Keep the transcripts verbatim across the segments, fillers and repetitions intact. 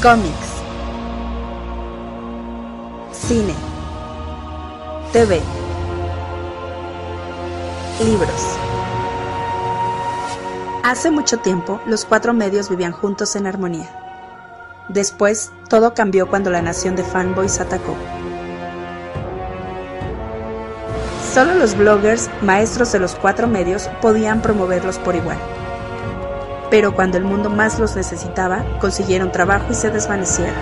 Cómics, cine, T V, libros. Hace mucho tiempo, los cuatro medios vivían juntos en armonía. Después, todo cambió cuando la nación de fanboys atacó. Solo los bloggers, maestros de los cuatro medios, podían promoverlos por igual. Pero cuando el mundo más los necesitaba, consiguieron trabajo y se desvanecieron.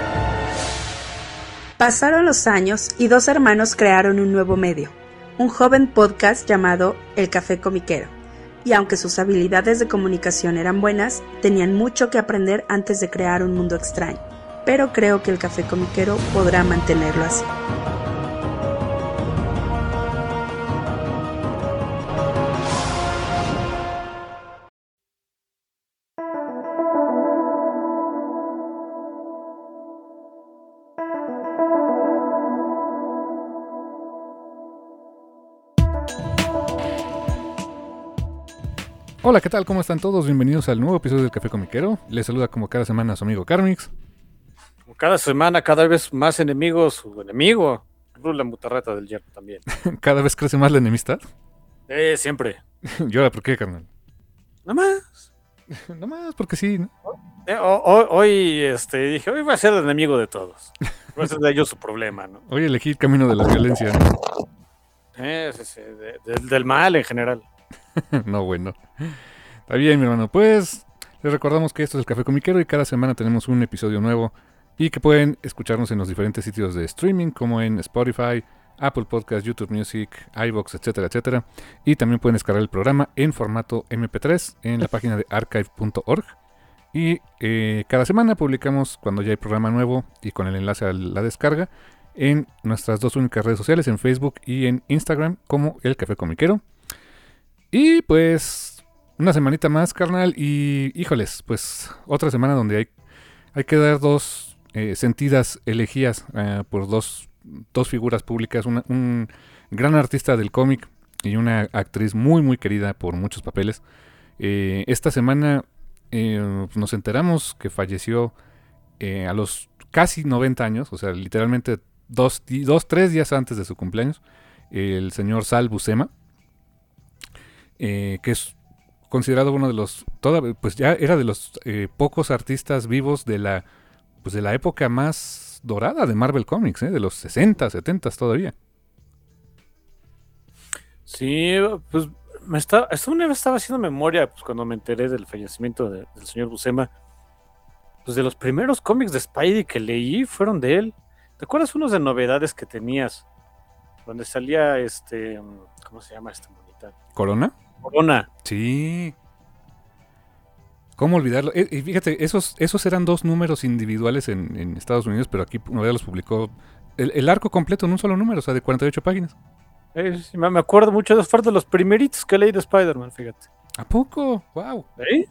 Pasaron los años y dos hermanos crearon un nuevo medio, un joven podcast llamado El Café Comiquero. Y aunque sus habilidades de comunicación eran buenas, tenían mucho que aprender antes de crear un mundo extraño. Pero creo que El Café Comiquero podrá mantenerlo así. Hola, ¿qué tal? ¿Cómo están todos? Bienvenidos al nuevo episodio del Café Comiquero. Les saluda como cada semana su amigo Carmix. Como cada semana, cada vez más enemigos, su enemigo, la mutarrata del hierro también. ¿Cada vez crece más la enemistad? Eh, siempre. ¿Y ahora por qué, carnal? Nada más. Nada más porque sí, ¿no? Eh, hoy, hoy este, dije, hoy voy a ser el enemigo de todos. Va a ser de ellos su problema, ¿no? Hoy elegí el camino de la violencia, ¿no? Eh, sí, sí, de, de, del mal en general. No, bueno. Está bien, mi hermano. Pues les recordamos que esto es el Café Comiquero y cada semana tenemos un episodio nuevo y que pueden escucharnos en los diferentes sitios de streaming como en Spotify, Apple Podcasts, YouTube Music, iVoox, etcétera, etcétera. Y también pueden descargar el programa en formato eme pe tres en la página de archive punto org. Y eh, cada semana publicamos cuando ya hay programa nuevo y con el enlace a la descarga en nuestras dos únicas redes sociales, en Facebook y en Instagram como El Café Comiquero. Y pues una semanita más, carnal, y híjoles, pues otra semana donde hay, hay que dar dos eh, sentidas elegías eh, por dos, dos figuras públicas, una, un gran artista del cómic y una actriz muy muy querida por muchos papeles. Eh, esta semana eh, nos enteramos que falleció eh, a los casi noventa años, o sea, literalmente dos, dos, tres días antes de su cumpleaños, el señor Sal Buscema. Eh, que es considerado uno de los, toda, pues ya era de los eh, pocos artistas vivos de la, pues de la época más dorada de Marvel Comics, ¿eh? De los sesenta, setenta todavía. Sí, pues me estaba, esta una vez estaba haciendo memoria, pues cuando me enteré del fallecimiento de, del señor Buscema, pues de los primeros cómics de Spidey que leí fueron de él. ¿Te acuerdas unos de novedades que tenías? Donde salía este, ¿cómo se llama esta monita? ¿Corona? Corona. Sí. ¿Cómo olvidarlo? Eh, y fíjate, esos, esos eran dos números individuales en, en Estados Unidos, pero aquí Novela los publicó el, el arco completo en un solo número, o sea, de cuarenta y ocho páginas. Eh, sí, me acuerdo mucho de esos, de los primeritos que leí de Spider-Man, fíjate. ¿A poco? ¡Wow! ¿Sí?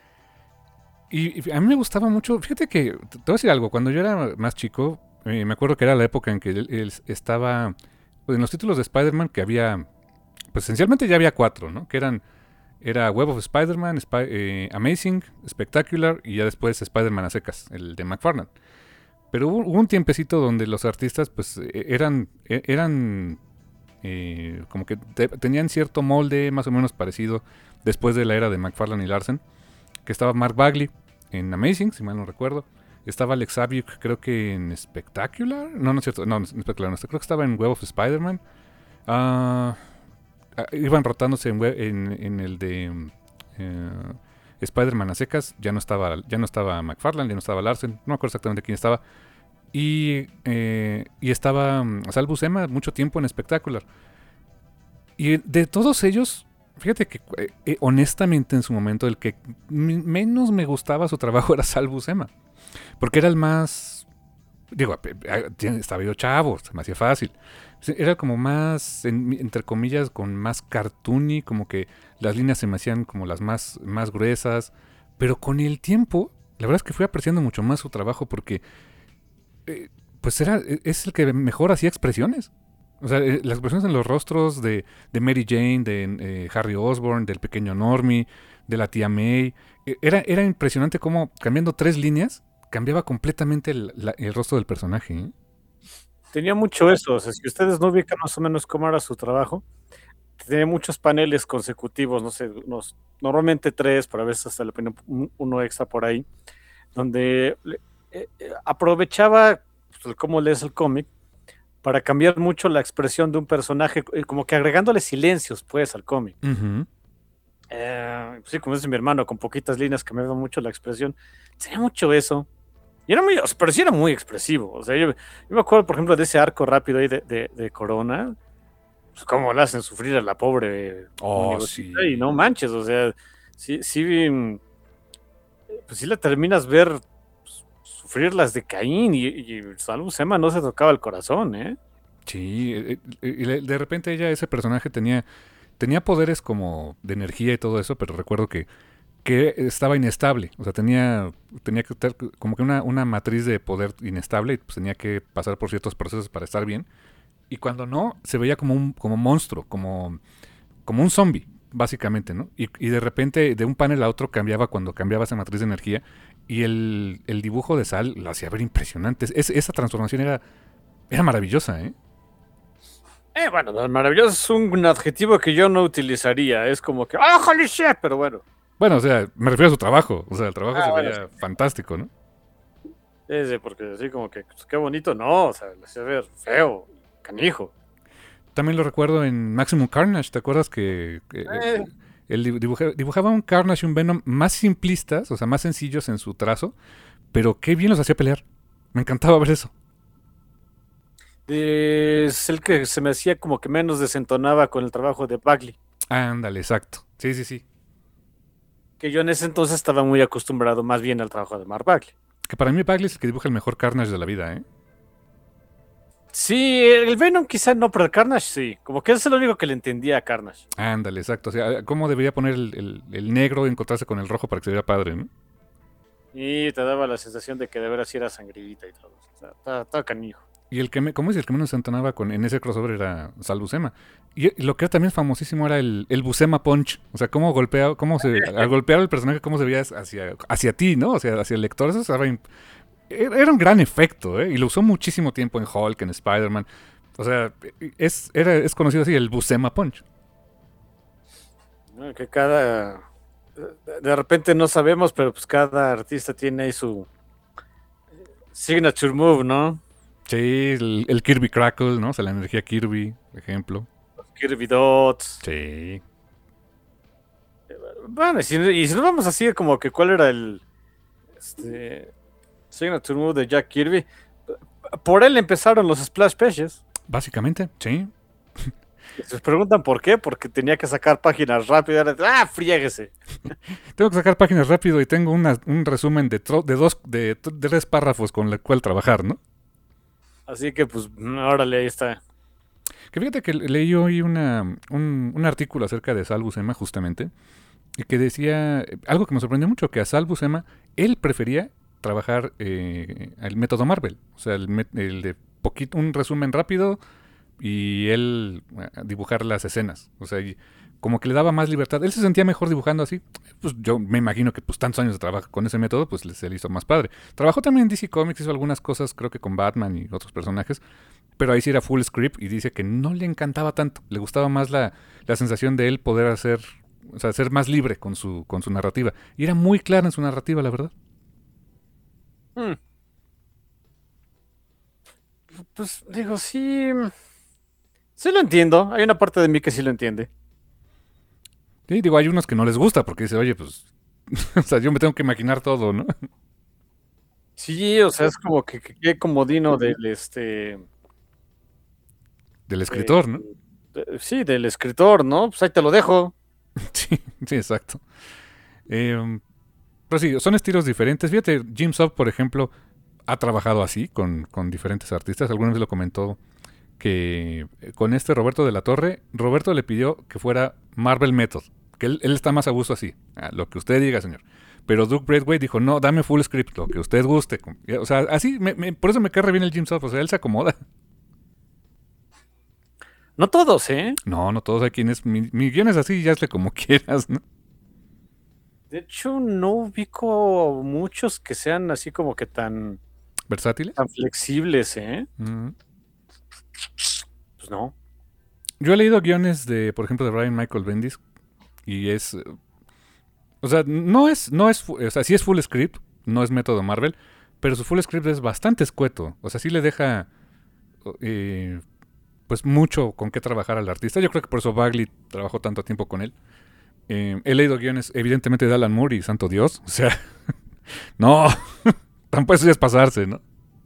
Y, y a mí me gustaba mucho, fíjate que, te voy a decir algo, cuando yo era más chico, eh, me acuerdo que era la época en que él, él estaba, pues, en los títulos de Spider-Man que había... Pues esencialmente ya había cuatro, ¿no? Que eran, era Web of Spider-Man, Spy, eh, Amazing, Spectacular y ya después Spider-Man a secas, el de McFarlane. Pero hubo, hubo un tiempecito donde los artistas pues eran, eran eh, como que te, tenían cierto molde más o menos parecido después de la era de McFarlane y Larsen, que estaba Mark Bagley en Amazing, si mal no recuerdo. Estaba Alex Saviuk, creo que en Spectacular. No, no es cierto, no, en Spectacular no, creo que estaba en Web of Spider-Man. Ah... Uh, iban rotándose en, web, en, en el de eh, Spider-Man a secas. Ya no estaba ya no estaba McFarlane, ya no estaba Larsen, no me acuerdo exactamente quién estaba. Y, eh, y estaba Sal Buscema mucho tiempo en Spectacular. Y de todos ellos, fíjate que eh, honestamente en su momento el que m- menos me gustaba su trabajo era Sal Buscema, porque era el más, digo, estaba yo chavo, se me hacía fácil. Era como más, en, entre comillas, con más cartoony, como que las líneas se me hacían como las más, más gruesas. Pero con el tiempo, la verdad es que fui apreciando mucho más su trabajo porque, eh, pues era, es el que mejor hacía expresiones. O sea, eh, las expresiones en los rostros de, de Mary Jane, de eh, Harry Osborn, del pequeño Normie, de la tía May. Eh, era, era impresionante cómo, cambiando tres líneas, cambiaba completamente el, la, el rostro del personaje, ¿eh? Tenía mucho eso, o sea, si ustedes no ubican más o menos cómo era su trabajo, tenía muchos paneles consecutivos, no sé, unos, normalmente tres, pero a veces hasta le ponían uno extra por ahí, donde eh, eh, aprovechaba pues, cómo lees el cómic para cambiar mucho la expresión de un personaje, eh, como que agregándole silencios, pues, al cómic. Uh-huh. Eh, sí, como dice mi hermano, con poquitas líneas cambiaba mucho la expresión. Tenía mucho eso. Y era muy, pero sí era muy expresivo. O sea, yo, yo me acuerdo, por ejemplo, de ese arco rápido ahí de, de, de Corona. Pues cómo le hacen sufrir a la pobre oh, sí. Y no manches, o sea, sí, sí, pues sí le terminas ver pues, sufrir las de Caín y, y Salvo Sema no se tocaba el corazón, ¿eh? Sí, y de repente ella, ese personaje tenía, tenía poderes como de energía y todo eso, pero recuerdo que, que estaba inestable, o sea, tenía, tenía que estar como que una, una matriz de poder inestable y pues tenía que pasar por ciertos procesos para estar bien. Y cuando no, se veía como un como monstruo, como, como un zombie, básicamente, ¿no? Y, y de repente, de un panel a otro, cambiaba cuando cambiaba esa matriz de energía. Y el, el dibujo de Sal lo hacía ver impresionante. Es, esa transformación era, era maravillosa, ¿eh? Eh, bueno, maravilloso es un adjetivo que yo no utilizaría. Es como que, ¡ah, holy shit! Pero bueno. Bueno, o sea, me refiero a su trabajo. O sea, el trabajo ah, se bueno, veía sí. fantástico, ¿no? Sí, sí, porque así como que, pues, qué bonito, no, o sea, le hacía ver feo, canijo. También lo recuerdo en Maximum Carnage, ¿te acuerdas que, que Eh. él dibujaba, dibujaba un Carnage y un Venom más simplistas, o sea, más sencillos en su trazo, pero qué bien los hacía pelear. Me encantaba ver eso. Es el que se me hacía como que menos desentonaba con el trabajo de Bagley. Ándale, exacto. Sí, sí, sí. Que yo en ese entonces estaba muy acostumbrado más bien al trabajo de Mark Bagley. Que para mí Bagley es el que dibuja el mejor Carnage de la vida, ¿eh? Sí, el Venom quizá no, pero el Carnage sí. Como que es el único que le entendía a Carnage. Ándale, exacto. O sea, ¿cómo debería poner el, el, el negro y encontrarse con el rojo para que se vea padre, ¿no? Y te daba la sensación de que de veras sí era sangrita y todo. O sea, estaba, estaba canijo. Y el que me, ¿cómo es? El que menos entonaba con, en ese crossover era Sal Buscema. Y, y lo que era también famosísimo era el, el Buscema Punch. O sea, cómo golpea, cómo se, al golpear al personaje, cómo se veía hacia, hacia ti, ¿no? O sea, hacia el lector. Eso estaba, era un gran efecto, ¿eh? Y lo usó muchísimo tiempo en Hulk, en Spider-Man. O sea, es, era, es conocido así, el Buscema Punch. Que cada... De repente no sabemos, pero pues cada artista tiene ahí su signature move, ¿no? Sí, el, el Kirby Crackle, ¿no? O sea, la energía Kirby, por ejemplo. Los Kirby Dots. Sí. Bueno, y si, y si nos vamos así, como que cuál era el este, signature move de Jack Kirby. Por él empezaron los Splash Pages. Básicamente, sí. Se preguntan por qué, porque tenía que sacar páginas rápidas. ¡Ah, friéguese! Tengo que sacar páginas rápido y tengo una, un resumen de, tro, de dos, de, de tres párrafos con el cual trabajar, ¿no? Así que, pues, órale, ahí está. Que fíjate que leí hoy una, un, un artículo acerca de Sal Buscema, justamente, y que decía algo que me sorprendió mucho, que a Sal Buscema, él prefería trabajar eh, el método Marvel. O sea, el, el de poquito, un resumen rápido y él dibujar las escenas. O sea, como que le daba más libertad. Él se sentía mejor dibujando así. Pues yo me imagino que pues tantos años de trabajo con ese método, pues se le hizo más padre. Trabajó también en D C Comics, hizo algunas cosas, creo que con Batman y otros personajes, pero ahí sí era full script y dice que no le encantaba tanto. Le gustaba más la, la sensación de él poder hacer, o sea, ser más libre con su, con su narrativa. Y era muy clara en su narrativa, la verdad. Hmm. Pues digo, sí... Sí lo entiendo, hay una parte de mí que sí lo entiende. Sí, digo, hay unos que no les gusta porque dice, oye, pues, o sea, yo me tengo que imaginar todo, ¿no? Sí, o sea, es como que qué comodino del este... Del escritor, eh, ¿no? de, sí, del escritor, ¿no? Pues ahí te lo dejo. Sí, sí, exacto. Eh, pero sí, son estilos diferentes. Fíjate, Jim Sub, por ejemplo, ha trabajado así con, con diferentes artistas. Alguna vez lo comentó que con este Roberto de la Torre, Roberto le pidió que fuera Marvel Method, que él, él está más a gusto así, a lo que usted diga, señor. Pero Doug Braithwaite dijo, no, dame full script, lo que usted guste. O sea, así, me, me, por eso me cae bien el Jim Sub, o sea, él se acomoda. No todos, ¿eh? No, no todos, hay quienes, mi, mi guion es así, ya hazle como quieras, ¿no? De hecho, no ubico muchos que sean así como que tan, ¿Versátiles? tan flexibles, ¿eh? Mm. Pues no. Yo he leído guiones de, por ejemplo, de Brian Michael Bendis y es, eh, o sea, no es, no es, fu- o sea, sí es full script, no es método Marvel, pero su full script es bastante escueto, o sea, sí le deja, eh, pues mucho con qué trabajar al artista. Yo creo que por eso Bagley trabajó tanto tiempo con él. Eh, he leído guiones, evidentemente, de Alan Moore y santo Dios, o sea, no, tampoco eso ya es pasarse, ¿no?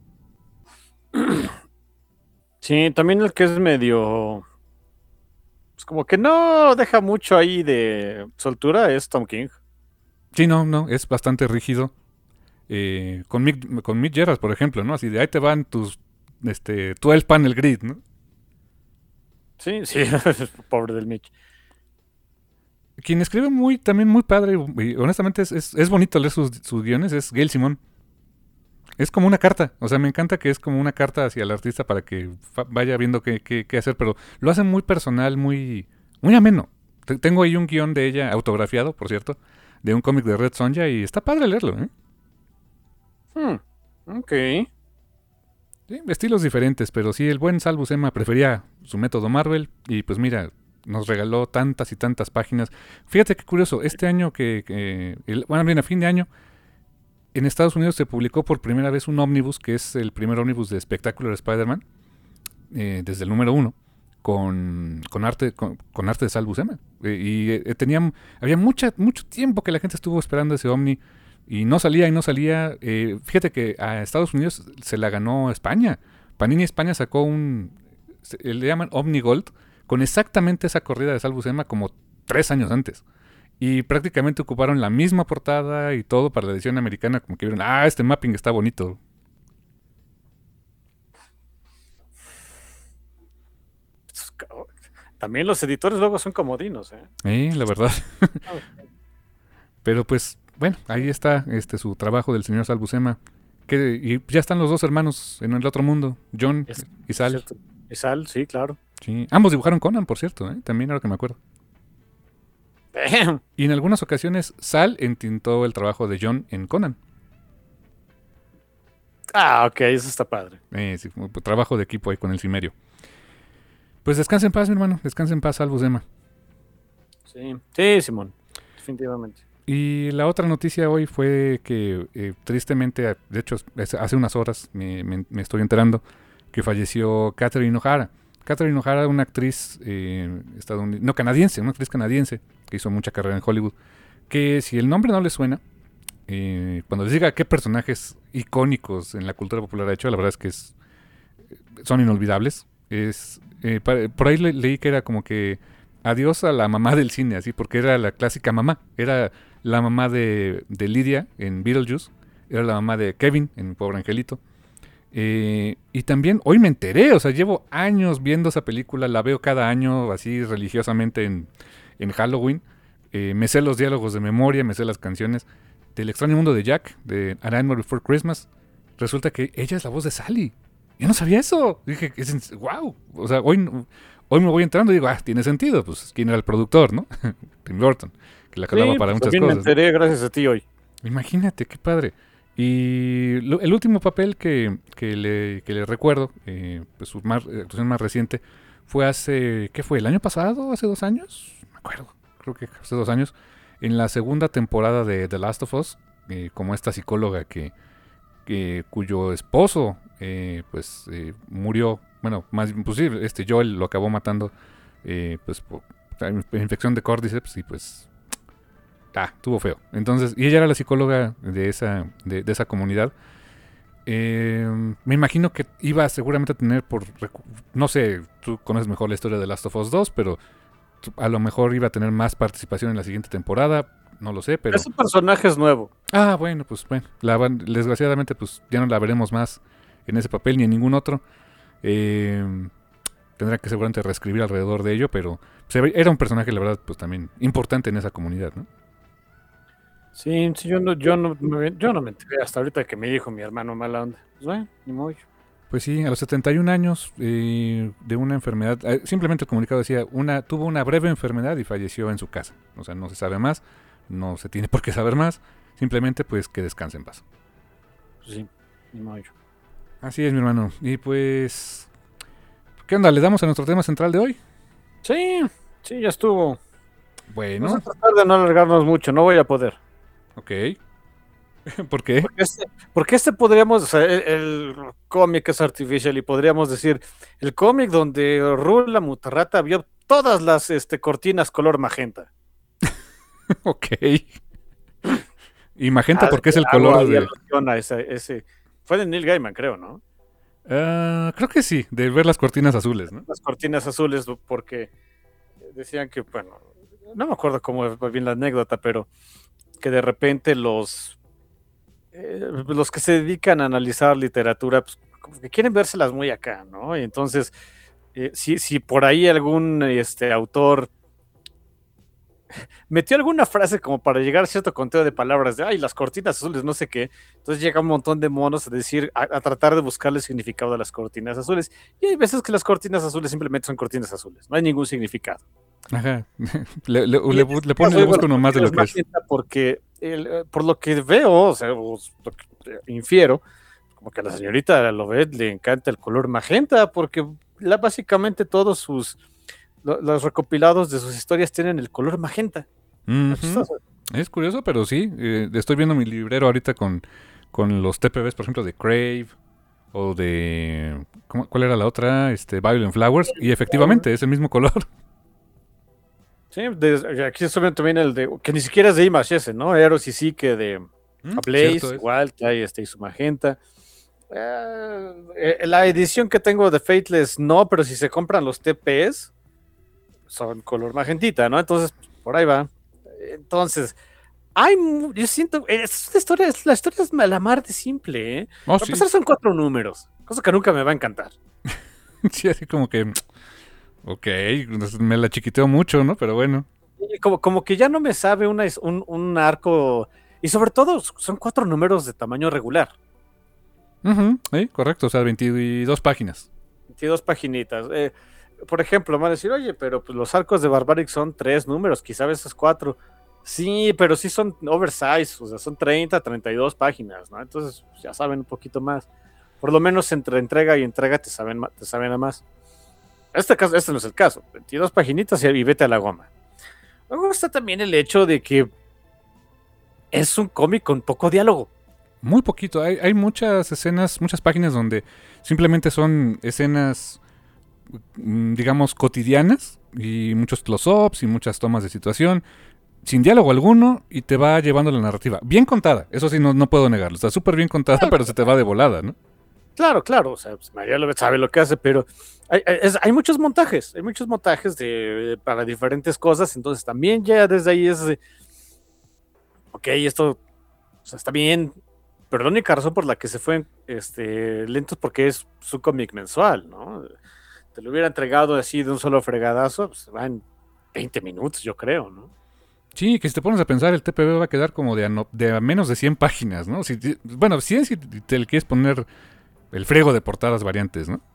Sí, también el que es medio. Pues como que no deja mucho ahí de soltura es Tom King. Sí, no, no, es bastante rígido. Eh, con Mick, con Mick Gerard, por ejemplo, ¿no? Así de ahí te van tus, este, twelve panel grid, ¿no? Sí, sí, pobre del Mitch. Quien escribe muy, también muy padre, y honestamente es, es, es bonito leer sus, sus guiones, es Gail Simón. Es como una carta, o sea, me encanta que es como una carta hacia el artista para que fa- vaya viendo qué, qué, qué hacer, pero lo hace muy personal, muy, muy ameno. Te- Tengo ahí un guión de ella, autografiado, por cierto, de un cómic de Red Sonja, y está padre leerlo, ¿eh? Hmm, ok. Sí, estilos diferentes, pero sí, el buen Sal Buscema prefería su método Marvel, y pues mira, nos regaló tantas y tantas páginas. Fíjate qué curioso, este año que, que el- bueno, bien, a fin de año, en Estados Unidos se publicó por primera vez un ómnibus, que es el primer ómnibus de Spectacular Spider-Man, eh, desde el número uno, con, con arte con, con arte de Sal Buscema. Eh, y eh, tenían, había mucha, mucho tiempo que la gente estuvo esperando ese Omni y no salía y no salía. Eh, fíjate que a Estados Unidos se la ganó España. Panini España sacó un, se- le llaman Omni Gold, con exactamente esa corrida de Sal Buscema como tres años antes. Y prácticamente ocuparon la misma portada y todo para la edición americana, como que vieron, ah, este mapping está bonito. También los editores luego son comodinos, ¿eh? Eh, la verdad. Pero pues, bueno, ahí está este su trabajo del señor Sal Buscema. Que, y ya están los dos hermanos en el otro mundo, John Es, y Sal. cierto. Y Sal, sí, claro. Sí. Ambos dibujaron Conan, por cierto, ¿eh? También ahora que me acuerdo. Y en algunas ocasiones Sal entintó el trabajo de John en Conan. Ah, ok, eso está padre. Eh, sí, fue trabajo de equipo ahí con el Cimerio. Pues descansa en paz, mi hermano. Descansa en paz, Sal Buscema. Sí, sí, Simón, definitivamente. Y la otra noticia hoy fue que eh, tristemente, de hecho hace unas horas me, me- me estoy enterando que falleció Catherine O'Hara. Catherine O'Hara, una actriz eh, estadounidense, no canadiense, una actriz canadiense que hizo mucha carrera en Hollywood, que si el nombre no le suena, eh, cuando les diga qué personajes icónicos en la cultura popular ha hecho, la verdad es que es, son inolvidables. Es, eh, pa- por ahí le- leí que era como que adiós a la mamá del cine, así, porque era la clásica mamá. Era la mamá de, de Lydia en Beetlejuice, era la mamá de Kevin en Pobre Angelito. Eh, y también hoy me enteré, o sea, llevo años viendo esa película, la veo cada año así religiosamente en, en Halloween. Eh, me sé los diálogos de memoria, me sé las canciones del extraño mundo de Jack, de A Nightmare Before Christmas. Resulta que ella es la voz de Sally. Yo no sabía eso. Dije, es, wow. O sea, hoy, hoy me voy entrando y digo, ah, tiene sentido. Pues, ¿quién era el productor, no? Tim Burton, que la jalaba Sí, para pues muchas también me cosas, ¿no? enteré gracias a ti hoy. Imagínate, qué padre. Y lo- el último papel que, que le, que le recuerdo, eh, pues su más, eh, actuación más reciente, fue hace, ¿qué fue? ¿El año pasado? ¿Hace dos años? No me acuerdo, creo que hace dos años, en la segunda temporada de The Last of Us, eh, como esta psicóloga que, que cuyo esposo, eh, pues, eh, murió, bueno, más imposible, este Joel lo acabó matando, eh, pues, por infección de córdiceps y pues ah, estuvo feo. Entonces, y ella era la psicóloga de esa, de, de esa comunidad. Eh, me imagino que iba seguramente a tener por, recu- no sé, tú conoces mejor la historia de Last of Us dos, pero tu- a lo mejor iba a tener más participación en la siguiente temporada, no lo sé, pero... Ese personaje es nuevo. Ah, bueno, pues bueno, la van- desgraciadamente pues ya no la veremos más en ese papel ni en ningún otro. Eh, tendrá que seguramente reescribir alrededor de ello, pero se ve- era un personaje, la verdad, pues también importante en esa comunidad, ¿no? Sí, sí, yo no, yo no, me- yo no me enteré hasta ahorita que me dijo mi hermano mala onda. Pues bueno, ni modo. Pues sí, a los setenta y un años eh, de una enfermedad, eh, simplemente el comunicado decía, una, tuvo una breve enfermedad y falleció en su casa. O sea, no se sabe más. no se tiene por qué saber más, simplemente pues que descanse en paz. Sí, ni modo. Así es, mi hermano. Y pues, ¿qué onda? ¿Le damos a nuestro tema central de hoy? Sí, sí, ya estuvo. Bueno. Vamos a tratar de no alargarnos mucho, no voy a poder. Ok. ¿Por qué? Porque este, porque este podríamos, o sea, el, el cómic es artificial y podríamos decir, el cómic donde Rul la Mutarrata vio todas las este, cortinas color magenta. Ok. Y magenta Ah, porque es el algo color ahí de... alusiona a ese, ese. Fue de Neil Gaiman, creo, ¿no? Uh, creo que sí, de ver las cortinas azules, ¿no? Las cortinas azules, porque decían que, bueno, no me acuerdo cómo fue bien la anécdota, pero que de repente los eh, los que se dedican a analizar literatura, pues como que quieren vérselas muy acá, ¿no? Y entonces, eh, si, si por ahí algún este, autor metió alguna frase como para llegar a cierto conteo de palabras de, ay, las cortinas azules, no sé qué, entonces llega un montón de monos a decir, a, a tratar de buscarle significado a las cortinas azules, y hay veces que las cortinas azules simplemente son cortinas azules, no hay ningún significado. Ajá, le, le, le, este le pone, le busca uno más de lo que es. Porque, el, por lo que veo, o sea, lo que infiero, como que a la señorita Lovett le encanta el color magenta, porque la, básicamente todos sus los recopilados de sus historias tienen el color magenta. Uh-huh. Es curioso, pero sí. Eh, estoy viendo mi librero ahorita con, con los T P Bs, por ejemplo, de Crave o de... ¿cómo, ¿Cuál era la otra? Este, Violent Flowers. Y efectivamente es el mismo color. Sí, de, aquí estoy viendo también el de... que ni siquiera es de Image ese, ¿no? Eros y sí que de ¿Mm? Blaze, igual, que hay este y su magenta. Eh, la edición que tengo de Fateless no, pero si se compran los T Ps son color magentita, ¿no? Entonces, por ahí va. Entonces, hay, yo siento, es la historia, la historia es la mar de simple, ¿eh? Oh, Para empezar, sí. Son cuatro números, cosa que nunca me va a encantar. Sí, así como que, ok, me la chiquiteo mucho, ¿no? Pero bueno. Como, como que ya no me sabe una, un, un arco, y sobre todo son cuatro números de tamaño regular. Uh-huh, sí, correcto, o sea, veintidós páginas. veintidós paginitas, eh. Por ejemplo, van a decir, oye, pero pues los arcos de Barbaric son tres números, quizá a veces cuatro. Sí, pero sí son oversize, o sea, son treinta, treinta y dos páginas, ¿no? Entonces, ya saben un poquito más. Por lo menos entre entrega y entrega te saben, te saben a más. Este caso, este no es el caso. veintidós paginitas y vete a la goma. Luego está también el hecho de que es un cómic con poco diálogo. Muy poquito. Hay, hay muchas escenas, muchas páginas donde simplemente son escenas, digamos, cotidianas y muchos close-ups y muchas tomas de situación sin diálogo alguno y te va llevando la narrativa. Bien contada, eso sí, no, no puedo negarlo. Está súper bien contada, claro, pero se te va de volada, ¿no? Claro, claro, o sea, pues María Lovett sabe lo que hace, pero hay, hay, hay muchos montajes, hay muchos montajes de, para diferentes cosas, entonces también ya desde ahí es de, ok, esto, o sea, está bien, pero la única razón por la que se fue este, lento es porque es su cómic mensual, ¿no? Te lo hubiera entregado así de un solo fregadazo, pues va en veinte minutos, yo creo, ¿no? Sí, que si te pones a pensar, el T P B va a quedar como de a, no, de a menos de cien páginas, ¿no? Si, bueno, cien si te le quieres poner el frego de portadas variantes, ¿no?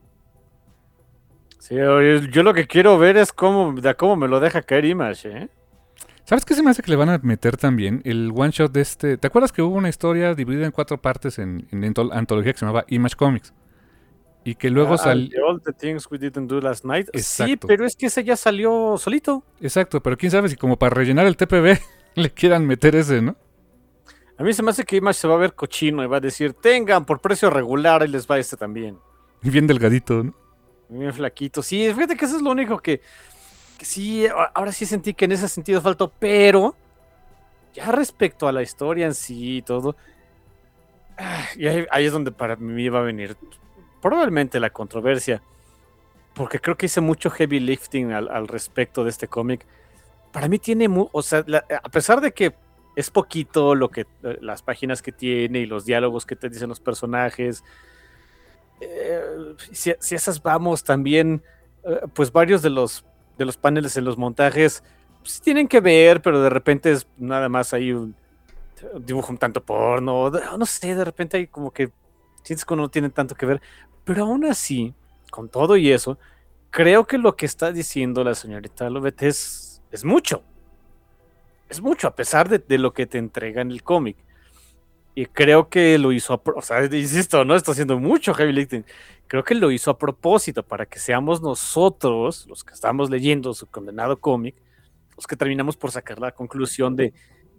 Sí, yo lo que quiero ver es cómo, de cómo me lo deja caer Image, ¿eh? ¿Sabes qué se me hace que le van a meter también? El one shot de este... ¿Te acuerdas que hubo una historia dividida en cuatro partes en, en, en antología que se llamaba Image Comics? Y que luego ah, salió... All the Things We Didn't Do Last Night. Exacto. Sí, pero es que ese ya salió solito. Exacto, pero quién sabe si como para rellenar el T P B le quieran meter ese, ¿no? A mí se me hace que Image se va a ver cochino y va a decir, tengan por precio regular y les va este también. Y bien delgadito, ¿no? Bien flaquito. Sí, fíjate que eso es lo único que, que sí, ahora sí sentí que en ese sentido faltó, pero ya respecto a la historia en sí y todo, y ahí, ahí es donde para mí va a venir probablemente la controversia, porque creo que hice mucho heavy lifting al, al respecto de este cómic. Para mí tiene, mu- o sea, la, a pesar de que es poquito lo que las páginas que tiene y los diálogos que te dicen los personajes, eh, si, si esas vamos también, eh, pues varios de los de los paneles en los montajes pues, tienen que ver, pero de repente es nada más ahí un, un dibujo un tanto porno, no sé, de repente hay como que sientes que no tienen tanto que ver, pero aún así, con todo y eso, creo que lo que está diciendo la señorita Lovett es, es mucho. es mucho, a pesar de, de lo que te entrega en el cómic. Y creo que lo hizo, a, o sea, insisto, no está haciendo mucho heavy lifting. Creo que lo hizo a propósito para que seamos nosotros, los que estamos leyendo su condenado cómic, los que terminamos por sacar la conclusión de,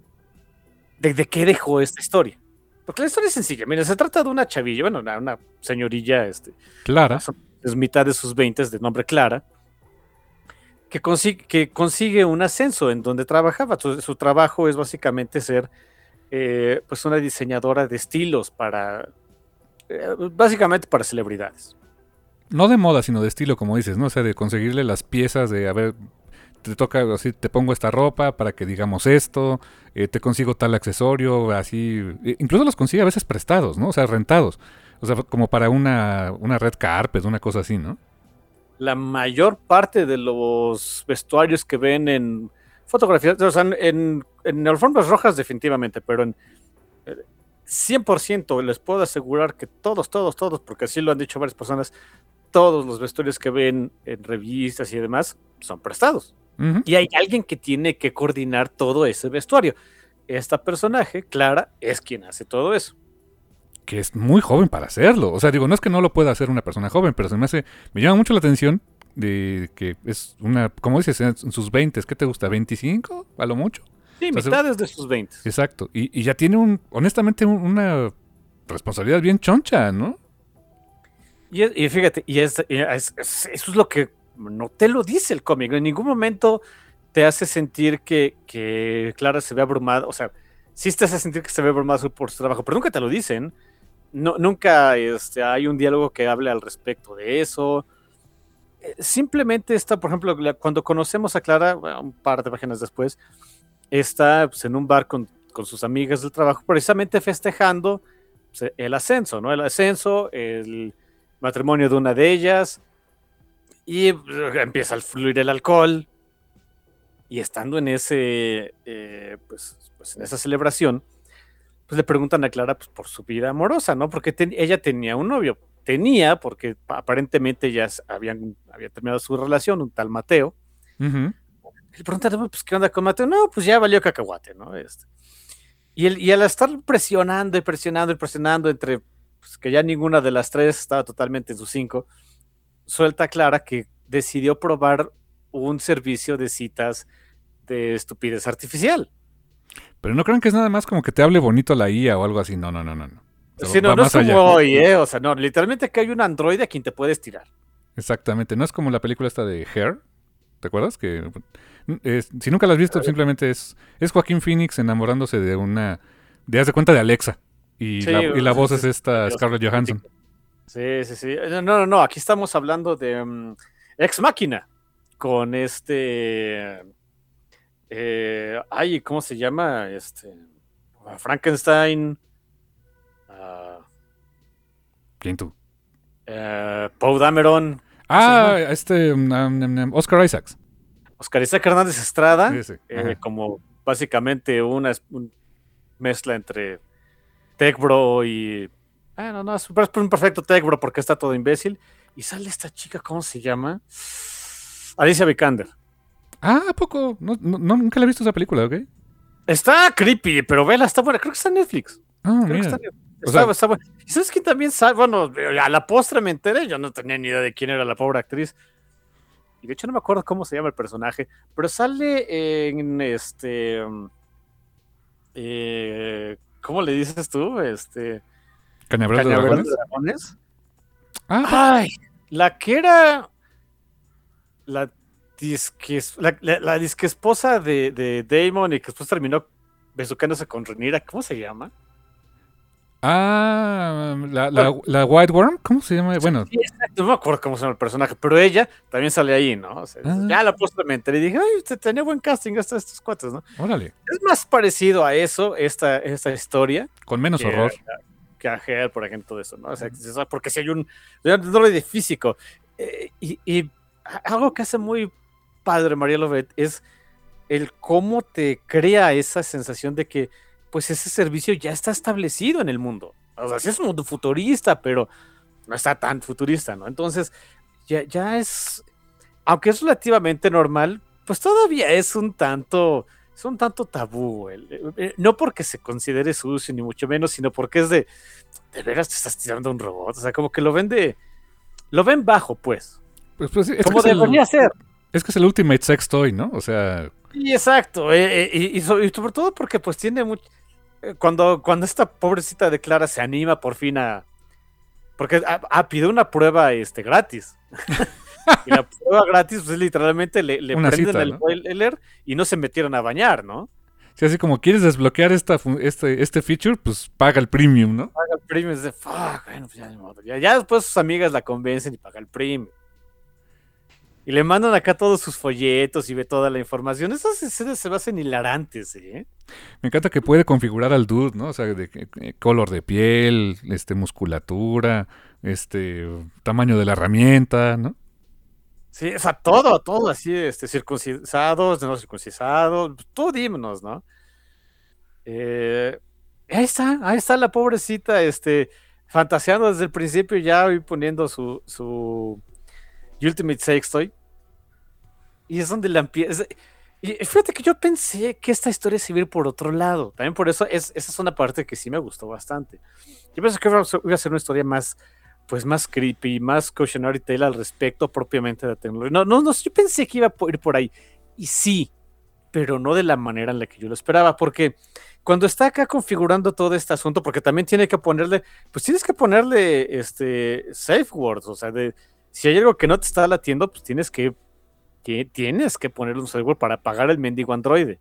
de, de qué dejó esta historia. Porque la historia es sencilla. Mira, se trata de una chavilla, bueno, una, una señorilla, este, Clara. es mitad de sus veintes, de nombre Clara, que consigue, que consigue un ascenso en donde trabajaba. Su, su trabajo es básicamente ser Eh, pues una diseñadora de estilos para eh, básicamente para celebridades. No de moda, sino de estilo, como dices, ¿no? O sea, de conseguirle las piezas de, a ver, te toca, así, te pongo esta ropa para que digamos esto, eh, te consigo tal accesorio, así, eh, incluso los consigue a veces prestados, ¿no? O sea, rentados. O sea, como para una, una red carpet, una cosa así, ¿no? La mayor parte de los vestuarios que ven en fotografías, o sea, en, en alfombras rojas definitivamente, pero en cien por ciento les puedo asegurar que todos, todos, todos, porque así lo han dicho varias personas, todos los vestuarios que ven en revistas y demás son prestados. Uh-huh. Y hay alguien que tiene que coordinar todo ese vestuario. Esta personaje, Clara, es quien hace todo eso. Que es muy joven para hacerlo. O sea, digo, no es que no lo pueda hacer una persona joven, pero se me hace, me llama mucho la atención de que es una, como dices, en sus veintes, ¿qué te gusta? ¿veinticinco? ¿A lo mucho? Sí, o sea, mitades de sus veintes. Exacto. Y, y ya tiene, un honestamente, un, una responsabilidad bien choncha, ¿no? Y, es, y fíjate, y es, es, es, eso es lo que no te lo dice el cómic. En ningún momento te hace sentir que, que Clara se ve abrumada. O sea, sí te hace sentir que se ve abrumada por su trabajo, pero nunca te lo dicen. No, nunca este, hay un diálogo que hable al respecto de eso. Simplemente está, por ejemplo, cuando conocemos a Clara, bueno, un par de páginas después, está pues, en un bar con, con sus amigas del trabajo, precisamente festejando pues, el ascenso, ¿no? El ascenso, el matrimonio de una de ellas, y pues, empieza a fluir el alcohol, y estando en ese, eh, pues, pues en esa celebración, pues le preguntan a Clara pues, por su vida amorosa, ¿no? Porque ten, ella tenía un novio. Tenía, porque aparentemente ya habían, había terminado su relación, un tal Mateo. Uh-huh. Le preguntan, pues, ¿qué onda con Mateo? No, pues ya valió cacahuate, ¿no? Este. Y, el, y al estar presionando y presionando y presionando entre, pues, que ya ninguna de las tres estaba totalmente en sus cinco, suelta Clara que decidió probar un servicio de citas de estupidez artificial. Pero no crean que es nada más como que te hable bonito la I A o algo así. No, no, no, no. O sea, sí, no, no es como allá. Hoy, ¿eh? O sea, no, literalmente que hay un androide a quien te puedes tirar. Exactamente. No es como la película esta de Hair. ¿Te acuerdas? Que es, si nunca la has visto, simplemente es, es Joaquín Phoenix enamorándose de una... De haz de cuenta de Alexa. Y, sí, la, y la voz sí, es esta sí, Scarlett Johansson. Sí, sí, sí. No, no, no. Aquí estamos hablando de um, Ex Machina. Con este... Eh, ay, ¿cómo se llama? Este... Frankenstein... Uh, ¿Quién tú? Uh, Poe Dameron. Ah, este um, um, Oscar Isaacs. Oscar Isaac Hernández Estrada, sí, sí. Eh, como básicamente una, una mezcla entre Tech Bro y... Ah, no, no, es un perfecto Tech Bro porque está todo imbécil. Y sale esta chica, ¿cómo se llama? Alicia Vikander. Ah, ¿a poco? No, no, nunca la he visto esa película, ¿ok? Está creepy, pero vela, está buena. Creo que está en Netflix. Ah, Creo mira. que está en Netflix. Está, o sea, está bueno. ¿Y sabes quién también sabe? Bueno, a la postre me enteré, yo no tenía ni idea de quién era la pobre actriz. Y de hecho no me acuerdo cómo se llama el personaje, pero sale en este... Eh, ¿cómo le dices tú? Este... ¿Cañaveral de Dragones? de Dragones. Ah, Ay, la que era... La disque, la, la, la disque esposa de, de Damon y que después terminó besucándose con Rhaenyra, ¿cómo se llama? Ah, la, la, la White Worm, ¿cómo se llama? Bueno, sí, no me acuerdo cómo se llama el personaje, pero ella también sale ahí, ¿no? O sea, ah. Ya la puse en mente y dije, ay, usted tenía buen casting hasta estos cuates, ¿no? Órale. Es más parecido a eso, esta, esta historia. Con menos que horror. A, que a Hair, por ejemplo, todo eso, ¿no? O sea, uh-huh. Porque si hay un droide físico. Eh, y, y algo que hace muy padre María Lovett es el cómo te crea esa sensación de que pues ese servicio ya está establecido en el mundo. O sea, sí es un mundo futurista, pero no está tan futurista, ¿no? Entonces, ya, ya es, aunque es relativamente normal, pues todavía es un tanto es un tanto tabú, el, eh, no porque se considere sucio ni mucho menos, sino porque es de, de veras te estás tirando un robot, o sea, como que lo ven de, lo ven bajo, pues, Pues, pues, es como que es debería el, ser. es que es el Ultimate Sex Toy, ¿no? O sea, Y exacto, eh, eh, y, y, so- y sobre todo porque pues tiene mucho, eh, cuando, cuando esta pobrecita de Clara se anima por fin a, porque ah, ah, pide una prueba este, gratis. Y la prueba gratis, pues literalmente le, le una prenden cita, el ¿no? boiler y no se metieron a bañar, ¿no? Si así como quieres desbloquear esta, fu- este, este feature, pues paga el premium, ¿no? Paga el premium, es de fuck, bueno, pues ya, ni modo. ya, ya después sus amigas la convencen y paga el premium. Y le mandan acá todos sus folletos y ve toda la información. Esas escenas se me hacen hilarantes, ¿eh? Me encanta que puede configurar al dude, ¿no? O sea, de que- que color de piel, este, musculatura, este, tamaño de la herramienta, ¿no? Sí, o sea, todo, todo así, este, circuncisados, no circuncisados, tú dímonos, ¿no? Eh, ahí está, ahí está la pobrecita, este, fantaseando desde el principio, ya y poniendo su, su Ultimate Sex Toy. Y es donde la empieza. Y fíjate que yo pensé que esta historia se iba a ir por otro lado. También por eso, es, esa es una parte que sí me gustó bastante. Yo pensé que iba a ser, iba a ser una historia más, pues más creepy, más cautionary tale al respecto propiamente de la tecnología. No, no, no, yo pensé que iba a ir por ahí. Y sí, pero no de la manera en la que yo lo esperaba, porque cuando está acá configurando todo este asunto, porque también tiene que ponerle, pues tienes que ponerle este safe words, o sea, de, si hay algo que no te está latiendo, pues tienes que, que tienes que ponerle un safe word para apagar el mendigo androide.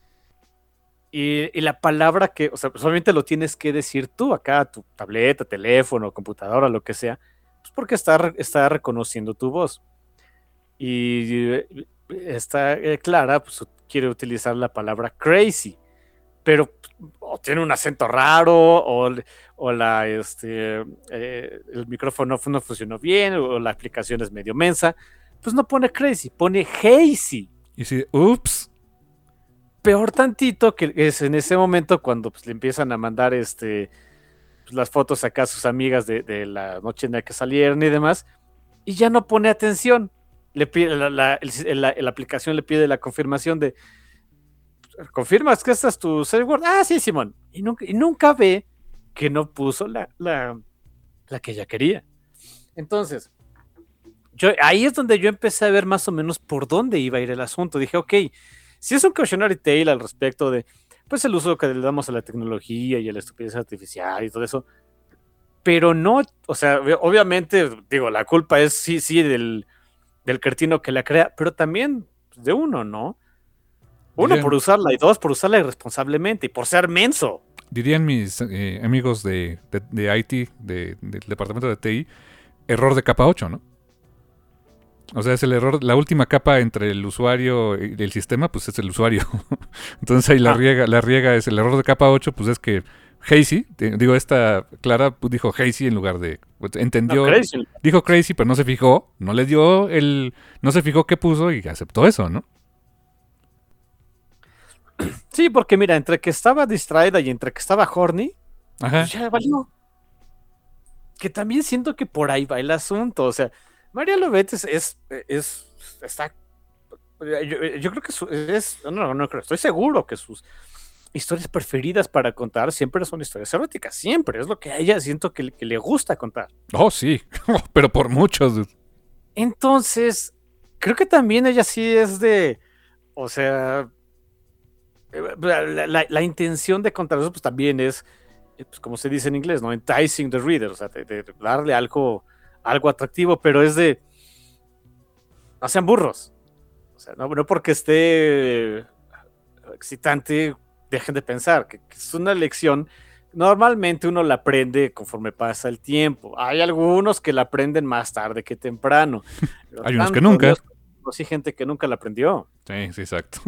Y, y la palabra que, o sea, solamente lo tienes que decir tú acá, tu tableta, teléfono, computadora, lo que sea, pues porque está, está reconociendo tu voz. Y está eh, Clara, pues quiere utilizar la palabra crazy, pero o tiene un acento raro, o, o la, este, eh, el micrófono no funcionó bien, o la aplicación es medio mensa, pues no pone crazy, pone hazy. Y si, ups. Peor tantito que es en ese momento cuando pues, le empiezan a mandar este, pues, las fotos acá a sus amigas de, de la noche en la que salieron y demás, y ya no pone atención. Le pide la, la, el, la, la aplicación le pide la confirmación de ¿confirmas que esta es tu safe word? Ah, sí, Simón. Y nunca, y nunca ve que no puso la, la, la que ella quería. Entonces, yo, ahí es donde yo empecé a ver más o menos por dónde iba a ir el asunto. Dije, ok, si es un cautionary tale al respecto de pues el uso que le damos a la tecnología y a la estupidez artificial y todo eso, pero no, o sea, obviamente, digo, la culpa es sí, sí, del, del cretino que la crea, pero también de uno, ¿no? Uno, Dirían, por usarla, y dos, por usarla irresponsablemente y por ser menso. dirían mis eh, amigos de, de, de I T, de, del departamento de T I, error de capa ocho, ¿no? O sea, es el error, la última capa entre el usuario y el sistema, pues es el usuario. Entonces ahí la Ah. riega, la riega es el error de capa ocho, pues es que Hazy, te- digo, esta Clara pues, dijo Hazy en lugar de, pues, entendió, No, crazy. dijo crazy, pero no se fijó, no le dio el, no se fijó qué puso y aceptó eso, ¿no? Sí, porque mira, entre que estaba distraída y entre que estaba horny, Ajá. pues ya valió. Que también siento que por ahí va el asunto. O sea, María Lovett es, es, es está. Yo, yo creo que su, es, no, no creo, estoy seguro que sus historias preferidas para contar siempre son historias eróticas, siempre, es lo que a ella siento que, que le gusta contar. Oh, sí, pero por muchos. dude. Entonces, creo que también ella sí es de, o sea, la, la, la intención de contar eso pues también es, pues, como se dice en inglés, ¿no? Enticing the reader, o sea, de, de darle algo, algo atractivo, pero es de, no sean burros. O sea, no, no porque esté excitante, dejen de pensar que, que es una lección. Normalmente uno la aprende conforme pasa el tiempo. Hay algunos que la aprenden más tarde que temprano. Hay unos que nunca. Conocí gente que nunca la aprendió. Sí, sí, exacto.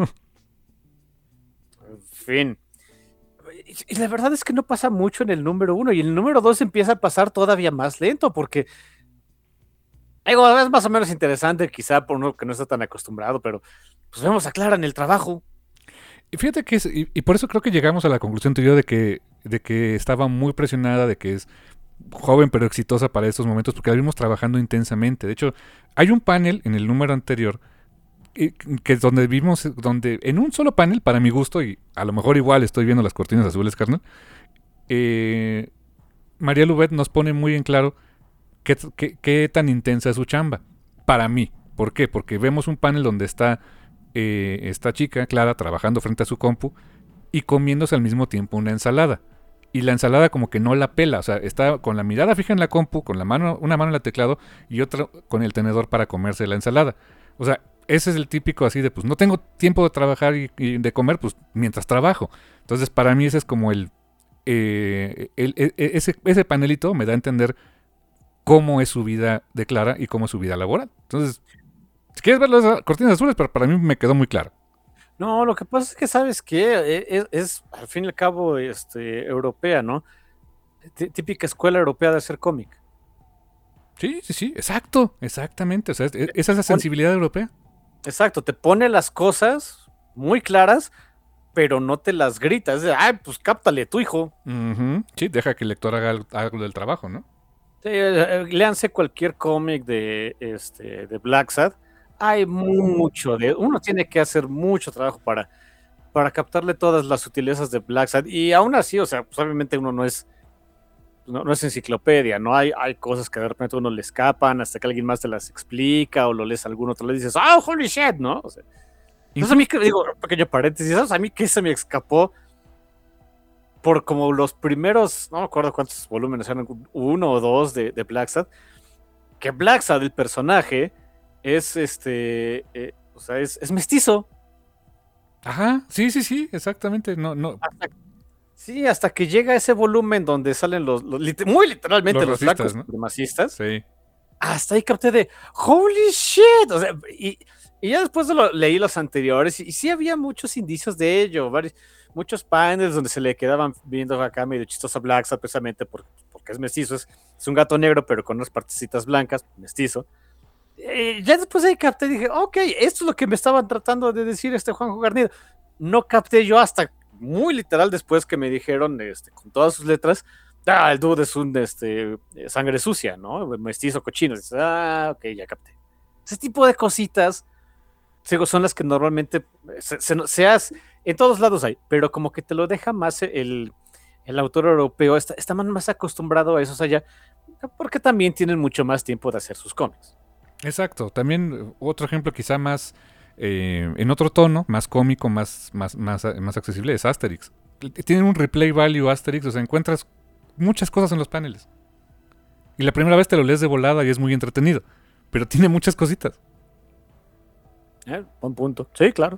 En fin. Y, y la verdad es que no pasa mucho en el número uno. Y el número dos empieza a pasar todavía más lento porque digo, es más o menos interesante, quizá por uno que no está tan acostumbrado, pero pues vemos a Clara en el trabajo. Y fíjate que es, y, y por eso creo que llegamos a la conclusión tú y yo de que, de que estaba muy presionada, de que es joven pero exitosa para estos momentos, porque la vimos trabajando intensamente. De hecho, hay un panel en el número anterior que, que donde vimos, donde en un solo panel, para mi gusto, y a lo mejor igual estoy viendo las cortinas azules, carnal, eh, María Louvet nos pone muy en claro qué, qué, qué tan intensa es su chamba. Para mí. ¿Por qué? Porque vemos un panel donde está eh, esta chica, Clara, trabajando frente a su compu y comiéndose al mismo tiempo una ensalada. Y la ensalada como que no la pela, o sea, está con la mirada fija en la compu, con la mano, una mano en el teclado y otra con el tenedor para comerse la ensalada. O sea, ese es el típico así de, pues no tengo tiempo de trabajar y, y de comer, pues mientras trabajo. Entonces, para mí ese es como el, eh, el, el ese, ese panelito me da a entender cómo es su vida de Clara y cómo es su vida laboral. Entonces, si quieres ver las cortinas azules, pero para mí me quedó muy claro. No, lo que pasa es que, ¿sabes qué? Es, es al fin y al cabo este, europea, ¿no? T- típica escuela europea de hacer cómic. Sí, sí, sí, exacto, exactamente. O sea, es, es, esa es la sensibilidad europea. Exacto, te pone las cosas muy claras, pero no te las gritas. Ay, pues cáptale, tu hijo. Uh-huh. Sí, deja que el lector haga algo del trabajo, ¿no? Sí, eh, léanse cualquier cómic de, este, de Black Sad. Hay mucho de... Uno tiene que hacer mucho trabajo para, para captarle todas las sutilezas de Black Sad. Y aún así, o sea, pues obviamente uno no es no, no es enciclopedia, ¿no? Hay, hay cosas que de repente a uno le escapan hasta que alguien más te las explica o lo lees a algún otro, le dices, ¡ah, oh, holy shit!, ¿no? O sea, entonces a mí, que digo, pequeño paréntesis, ¿sabes? A mí que se me escapó por como los primeros, no me acuerdo cuántos volúmenes eran, uno o dos de, de Black Sad, que Black Sad, el personaje, es este, eh, o sea, es, es mestizo. Ajá, sí, sí, sí, exactamente. No, no. Hasta, sí, hasta que llega ese volumen donde salen los, los muy literalmente los, los blancos, ¿no?, supremacistas. Sí. Hasta ahí capté de holy shit. O sea, y, y ya después de lo, leí los anteriores, y, y sí había muchos indicios de ello, varios, muchos panels donde se le quedaban viendo acá medio chistoso a Black Sad, precisamente porque, porque es mestizo, es, es un gato negro, pero con unas partecitas blancas, mestizo. Eh, ya después ahí capté y dije, ok, esto es lo que me estaban tratando de decir este Juanjo Garnido. No capté yo hasta muy literal después que me dijeron, este, con todas sus letras, ah, el dude es un este, sangre sucia, ¿no? Mestizo cochino. Dices, ah, ok, ya capté. Ese tipo de cositas son las que normalmente se, se, seas, en todos lados hay, pero como que te lo deja más el, el autor europeo, está, está más acostumbrado a eso, o sea, ya, porque también tienen mucho más tiempo de hacer sus cómics. Exacto, también otro ejemplo quizá más eh, en otro tono, más cómico, más, más, más, más accesible, es Asterix. Tienen un replay value Asterix, o sea, encuentras muchas cosas en los paneles. Y la primera vez te lo lees de volada y es muy entretenido, pero tiene muchas cositas. Eh, buen punto, sí, claro.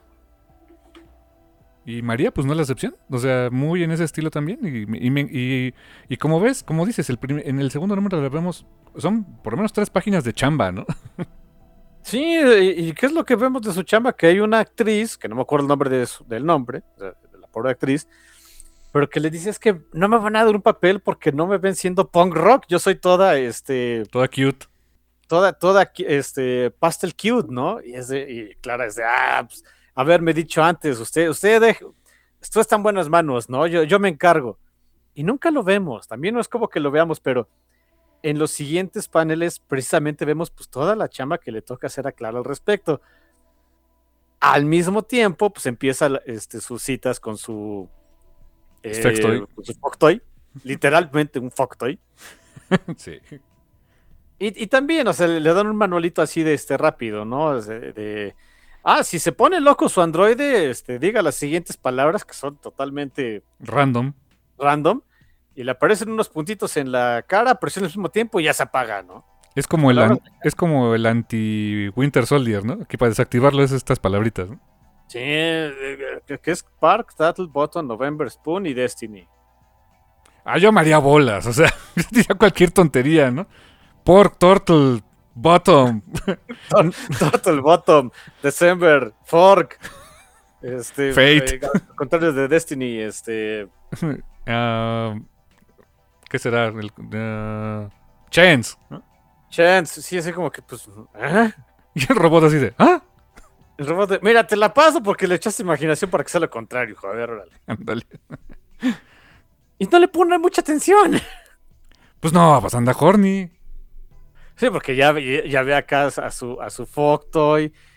Y María, pues no es la excepción, o sea, muy en ese estilo también. Y, y, y, y como ves, como dices, el prim- en el segundo número lo vemos, son por lo menos tres páginas de chamba, ¿no? Sí, y, y ¿qué es lo que vemos de su chamba? Que hay una actriz, que no me acuerdo el nombre de su, del nombre, de, de la pobre actriz, pero que le dice, es que no me van a dar un papel porque no me ven siendo punk rock, yo soy toda, este... Toda cute. Toda, toda, este, pastel cute, ¿no? Y es de, y Clara es de, ah, pues, haberme dicho antes, usted, usted, deje, esto está en buenas manos, ¿no? Yo, yo me encargo. Y nunca lo vemos, también no es como que lo veamos, pero en los siguientes paneles precisamente vemos pues toda la chamba que le toca hacer a Clara al respecto. Al mismo tiempo, pues empieza este, sus citas con su eh, con su fucktoy, literalmente un fucktoy. Sí. Y, y también, o sea, le dan un manualito así de este rápido, ¿no? De, de ah, si se pone loco su androide, este, diga las siguientes palabras que son totalmente random. Random. Y le aparecen unos puntitos en la cara, presiona al mismo tiempo y ya se apaga, ¿no? Es como el an- es como el anti-Winter Soldier, ¿no? Que para desactivarlo es estas palabritas, ¿no? Sí, que es Spark, Tattle, Button, November Spoon y Destiny. Ah, yo me haría bolas, o sea, diría cualquier tontería, ¿no? Pork, Turtle, Bottom. Turtle, Bottom, December, Fork. Este, Fate. Eh, contrarios de Destiny, este. Uh, ¿Qué será? El, uh, Chance. ¿No? Chance, sí, así como que, pues. ¿eh? Y el robot así de, ¿ah? El robot de, mira, te la paso porque le echaste imaginación para que sea lo contrario, joder, órale. Ándale. Y no le pone mucha atención. Pues no, pues anda horny. Sí, porque ya, ya ve acá a su, a su Fucktoy,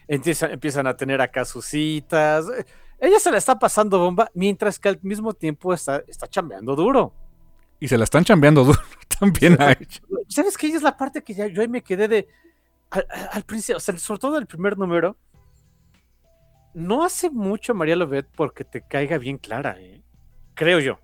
empiezan, empiezan a tener acá sus citas. Ella se la está pasando bomba, mientras que al mismo tiempo está, está chambeando duro. Y se la están chambeando duro también a ella. ¿Sabes qué? Ella es la parte que ya yo ahí me quedé de... Al, al principio, o sea, sobre todo el primer número, no hace mucho María Lovett porque te caiga bien Clara, ¿eh? Creo yo.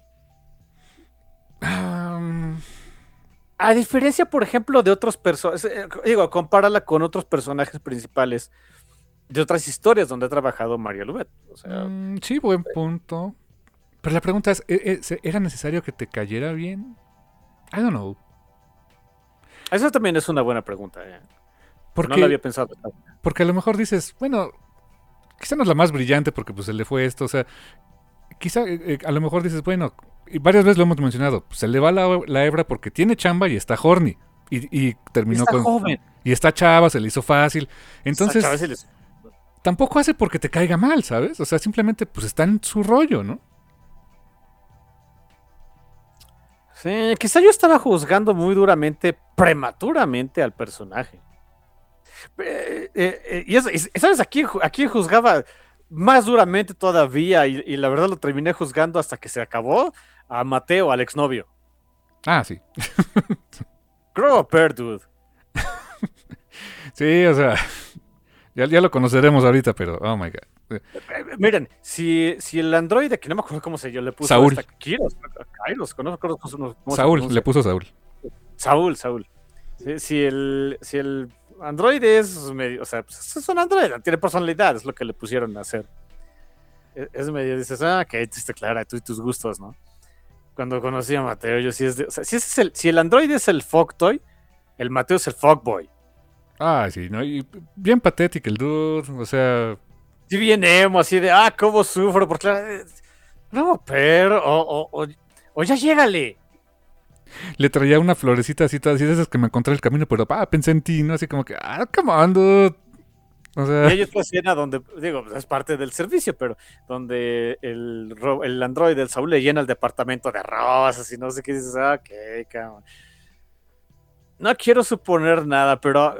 Um... A diferencia, por ejemplo, de otros personajes, digo, compárala con otros personajes principales de otras historias donde ha trabajado María Lovett. O sea, mm, sí, buen punto. Pero la pregunta es, ¿era necesario que te cayera bien? I don't know. Eso también es una buena pregunta. ¿eh? Porque, no la había pensado. Porque a lo mejor dices, bueno, quizá no es la más brillante porque pues se le fue esto, o sea, quizá eh, a lo mejor dices, bueno, y varias veces lo hemos mencionado, pues, se le va la, la hebra porque tiene chamba y está horny. Y, y terminó está con... joven. Y está chava, se le hizo fácil. Entonces, chava, les... tampoco hace porque te caiga mal, ¿sabes? O sea, simplemente pues está en su rollo, ¿no? Sí, quizá yo estaba juzgando muy duramente, prematuramente al personaje. Eh, eh, eh, y, eso, y ¿sabes a quién, a quién juzgaba más duramente todavía? Y, y la verdad lo terminé juzgando hasta que se acabó. A Mateo, al exnovio. Ah, sí. Grow a pair, dude. Sí, o sea, ya, ya lo conoceremos ahorita, pero oh my god. Miren, si, si el androide, que no me acuerdo cómo se yo le puso Saúl. Esta, Kiros, Kairos, no me acuerdo cómo, cómo Saúl, le puso Saúl. Saúl, Saúl. Si, si, el, si el androide es medio, o sea, pues es un androide, tiene personalidad, es lo que le pusieron a hacer. Es, es medio, dices, ah, que está clara, tú y tus gustos, ¿no? Cuando conocí a Mateo, yo sí es de, o sea, si, es el, si el androide es el fucktoy, el Mateo es el fuckboy. Ah, sí, ¿no? Y bien patético el dude, o sea... Sí, bien emo, así de, ah, cómo sufro, porque... No, pero, o, o, o, o ya llégale. Le traía una florecita así, todas así de esas que me encontré en el camino, pero, ah, pensé en ti, ¿no? Así como que, ah, come on, dude. O sea... Y hay otra escena donde, digo, es parte del servicio, pero donde el, el androide del Saúl le llena el departamento de rosas y no sé qué, dices, ah, ok, cabrón. No quiero suponer nada, pero...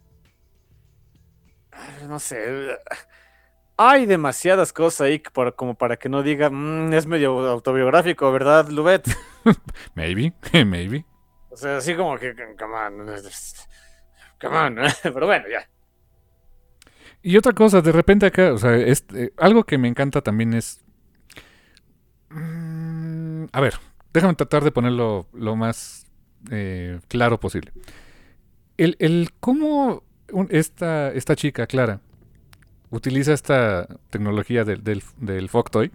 No sé... Hay demasiadas cosas ahí para, como para que no diga, mmm, es medio autobiográfico, ¿verdad, Lovett? Maybe, maybe. O sea, así como que, come on, come on, pero bueno, ya. Y otra cosa, de repente acá, o sea, es, eh, algo que me encanta también es... Mmm, a ver, déjame tratar de ponerlo lo más eh, claro posible. El, el cómo un, esta, esta chica, Clara, utiliza esta tecnología del, del, del fucktoy,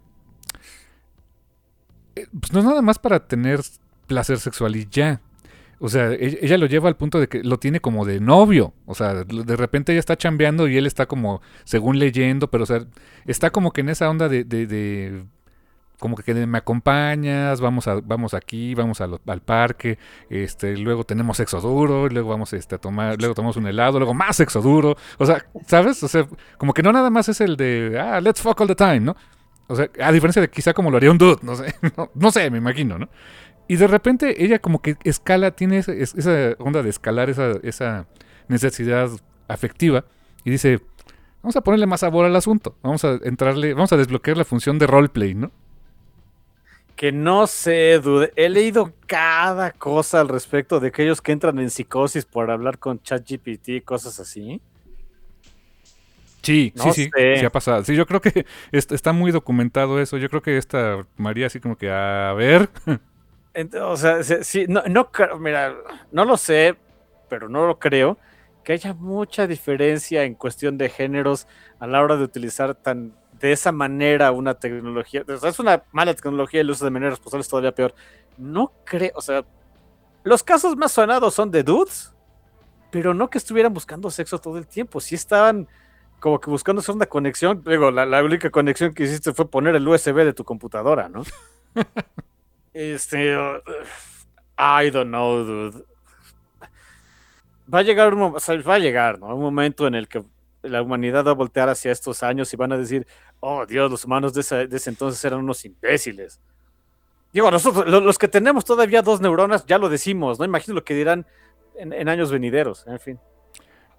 eh, pues no es nada más para tener placer sexual y ya. O sea, ella, ella lo lleva al punto de que lo tiene como de novio. O sea, de repente ella está chambeando y él está como, según leyendo, pero o sea, está como que en esa onda de, de, de como que me acompañas, vamos a, vamos aquí, vamos a lo, al parque, este, luego tenemos sexo duro, luego vamos este, a tomar, luego tomamos un helado, luego más sexo duro, o sea, ¿sabes? O sea, como que no nada más es el de, ah, let's fuck all the time, ¿no? O sea, a diferencia de quizá como lo haría un dude, no sé, no, no sé, me imagino, ¿no? Y de repente ella como que escala, tiene esa, esa onda de escalar esa, esa necesidad afectiva y dice, vamos a ponerle más sabor al asunto, vamos a entrarle, vamos a desbloquear la función de roleplay, ¿no? Que no sé, dude. He leído cada cosa al respecto de aquellos que entran en psicosis por hablar con ChatGPT y cosas así. Sí, no sí, sé. sí, sí ha pasado. Sí, yo creo que está muy documentado eso. Yo creo que esta María así como que, a ver. Entonces, o sea, sí, no, no, mira, no lo sé, pero no lo creo, que haya mucha diferencia en cuestión de géneros a la hora de utilizar tan... de esa manera una tecnología, o sea, es una mala tecnología, el uso de manera responsable es todavía peor. No creo, o sea, los casos más sonados son de dudes, pero no que estuvieran buscando sexo todo el tiempo, sí estaban como que buscando hacer una conexión, digo, la, la única conexión que hiciste fue poner el U S B de tu computadora, ¿no? este, uh, I don't know, dude. Va a llegar un momento, o sea, va a llegar, ¿no? Un momento en el que la humanidad va a voltear hacia estos años y van a decir, oh Dios, los humanos de ese, de ese entonces eran unos imbéciles. Digo, nosotros, los que tenemos todavía dos neuronas, ya lo decimos, ¿no? Imagino lo que dirán en, en años venideros, en fin.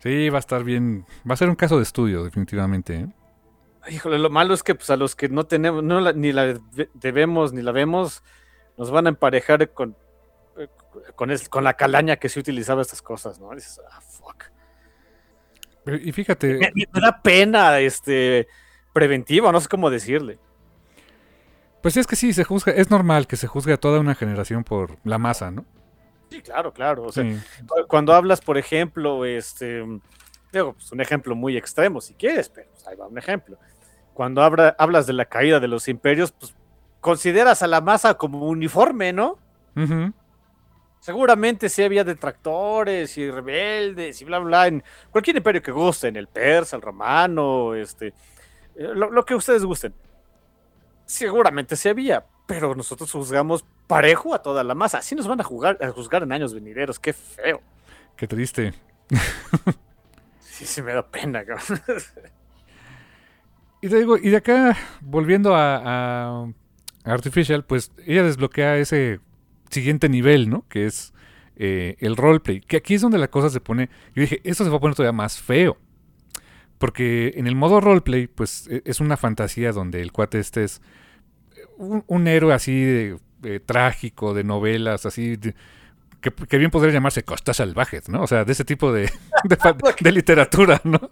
Sí, va a estar bien. Va a ser un caso de estudio, definitivamente. ¿eh? Híjole, lo malo es que pues, a los que no tenemos, no la, ni la debemos ni la vemos, nos van a emparejar con, con, el, con la calaña que se utilizaba estas cosas, ¿no? Dices, ah, fuck. Y fíjate. Me, me da pena, este, preventiva, no sé cómo decirle. Pues es que sí, se juzga, es normal que se juzgue a toda una generación por la masa, ¿no? Sí, claro, claro. O sea, sí. Cuando hablas, por ejemplo, este, digo, pues un ejemplo muy extremo, si quieres, pero pues, ahí va un ejemplo. Cuando habla, hablas de la caída de los imperios, pues consideras a la masa como uniforme, ¿no? Uh-huh. Seguramente sí había detractores y rebeldes y bla, bla, en cualquier imperio que gusten, el persa, el romano, este, lo, lo que ustedes gusten. Seguramente sí había, pero nosotros juzgamos parejo a toda la masa. Así nos van a, jugar, a juzgar en años venideros. Qué feo. Qué triste. Sí, sí me da pena, cabrón. Y te digo, y de acá, volviendo a, a Artificial, pues ella desbloquea ese siguiente nivel, ¿no? Que es eh, el roleplay. Que aquí es donde la cosa se pone... Yo dije, esto se va a poner todavía más feo. Porque en el modo roleplay, pues es una fantasía donde el cuate este es un, un héroe así de, de, trágico, de novelas, así... De, que, que bien podría llamarse Costas Salvajes, ¿no? O sea, de ese tipo de, de, de literatura, ¿no?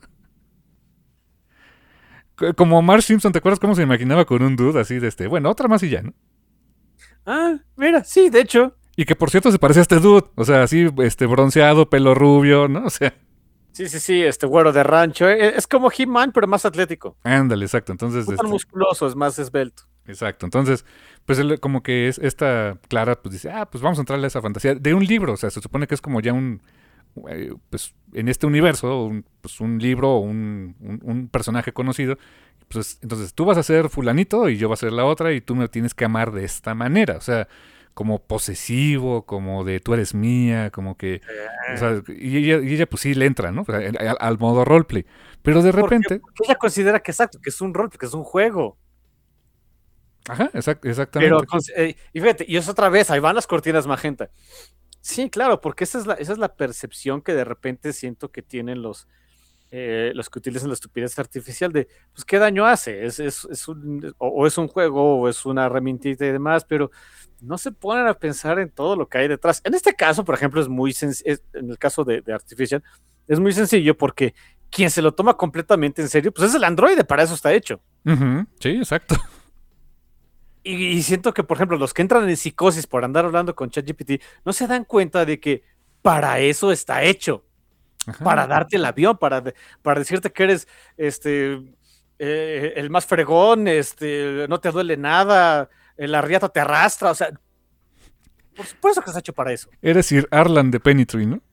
Como Marge Simpson, ¿te acuerdas cómo se imaginaba con un dude así de este? Bueno, otra más y ya, ¿no? Ah, mira, sí, de hecho. Y que por cierto se parece a este dude, o sea, así este bronceado, pelo rubio, ¿no? O sea. Sí, sí, sí, este güero de rancho. Es como He-Man, pero más atlético. Ándale, exacto. Entonces. No este, tan musculoso, es más esbelto. Exacto. Entonces, pues él, como que es esta Clara, pues dice, ah, pues vamos a entrarle a esa fantasía de un libro. O sea, se supone que es como ya un. Eh, pues en este universo, un, pues un libro o un, un, un personaje conocido. Pues, entonces tú vas a ser fulanito y yo voy a ser la otra y tú me tienes que amar de esta manera, o sea, como posesivo, como de tú eres mía, como que, o sea, y ella, y ella pues sí le entra, ¿no? Al, al modo roleplay, pero de repente... Porque, porque ella considera que exacto, que es un rol, que es un juego. Ajá, exact, exactamente. Pero, eh, y fíjate, y es otra vez, ahí van las cortinas magenta. Sí, claro, porque esa es la, esa es la percepción que de repente siento que tienen los... Eh, los que utilizan la estupidez artificial de, pues, ¿qué daño hace? Es, es, es un, o, o es un juego, o es una herramientita y demás, pero no se ponen a pensar en todo lo que hay detrás. En este caso, por ejemplo, es muy sencillo, en el caso de, de Artificial, es muy sencillo porque quien se lo toma completamente en serio, pues es el androide, para eso está hecho. Uh-huh. Sí, exacto. Y, y siento que, por ejemplo, los que entran en psicosis por andar hablando con ChatGPT, no se dan cuenta de que para eso está hecho. Ajá. Para darte el avión, para, para decirte que eres este eh, el más fregón, este, no te duele nada, la riata te arrastra, o sea, por supuesto que está hecho para eso. Eres Sir Arlan de Pennytree, ¿no?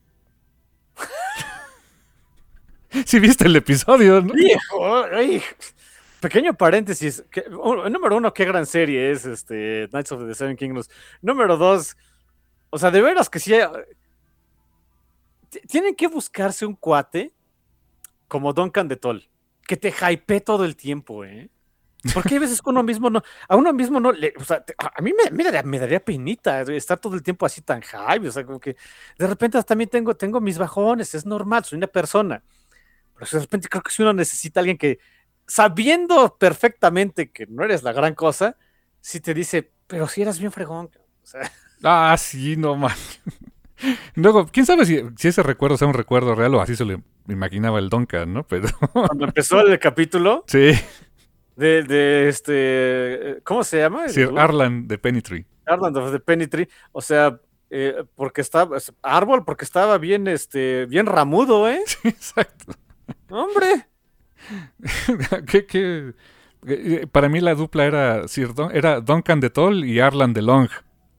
Sí viste el episodio, ¿no? Hijo, ay, pequeño paréntesis, que, oh, número uno, qué gran serie es este Knights of the Seven Kingdoms. Número dos, o sea, de veras que sí hay, tienen que buscarse un cuate como Duncan de Toll, que te hype todo el tiempo, ¿eh? Porque hay veces que uno mismo no, a uno mismo no, le, o sea, a mí me, me, daría, me daría penita estar todo el tiempo así tan hype, o sea, como que de repente también tengo, tengo mis bajones, es normal, soy una persona, pero de repente creo que si uno necesita a alguien que, sabiendo perfectamente que no eres la gran cosa, si te dice, pero si eras bien fregón, o sea. Ah, sí, no man. Luego, quién sabe si, si ese recuerdo sea un recuerdo real o así se lo imaginaba el Duncan, ¿no? Pero cuando empezó el capítulo, sí, de, de este, ¿cómo se llama? Sir Arlan de Pennytree. Arlan de Pennytree, o sea, eh, porque estaba árbol, porque estaba bien, este, bien ramudo, ¿eh? Sí, exacto. Hombre. ¿Qué, qué? Para mí la dupla era Sir Don, era Duncan de Toll y Arlan de Long.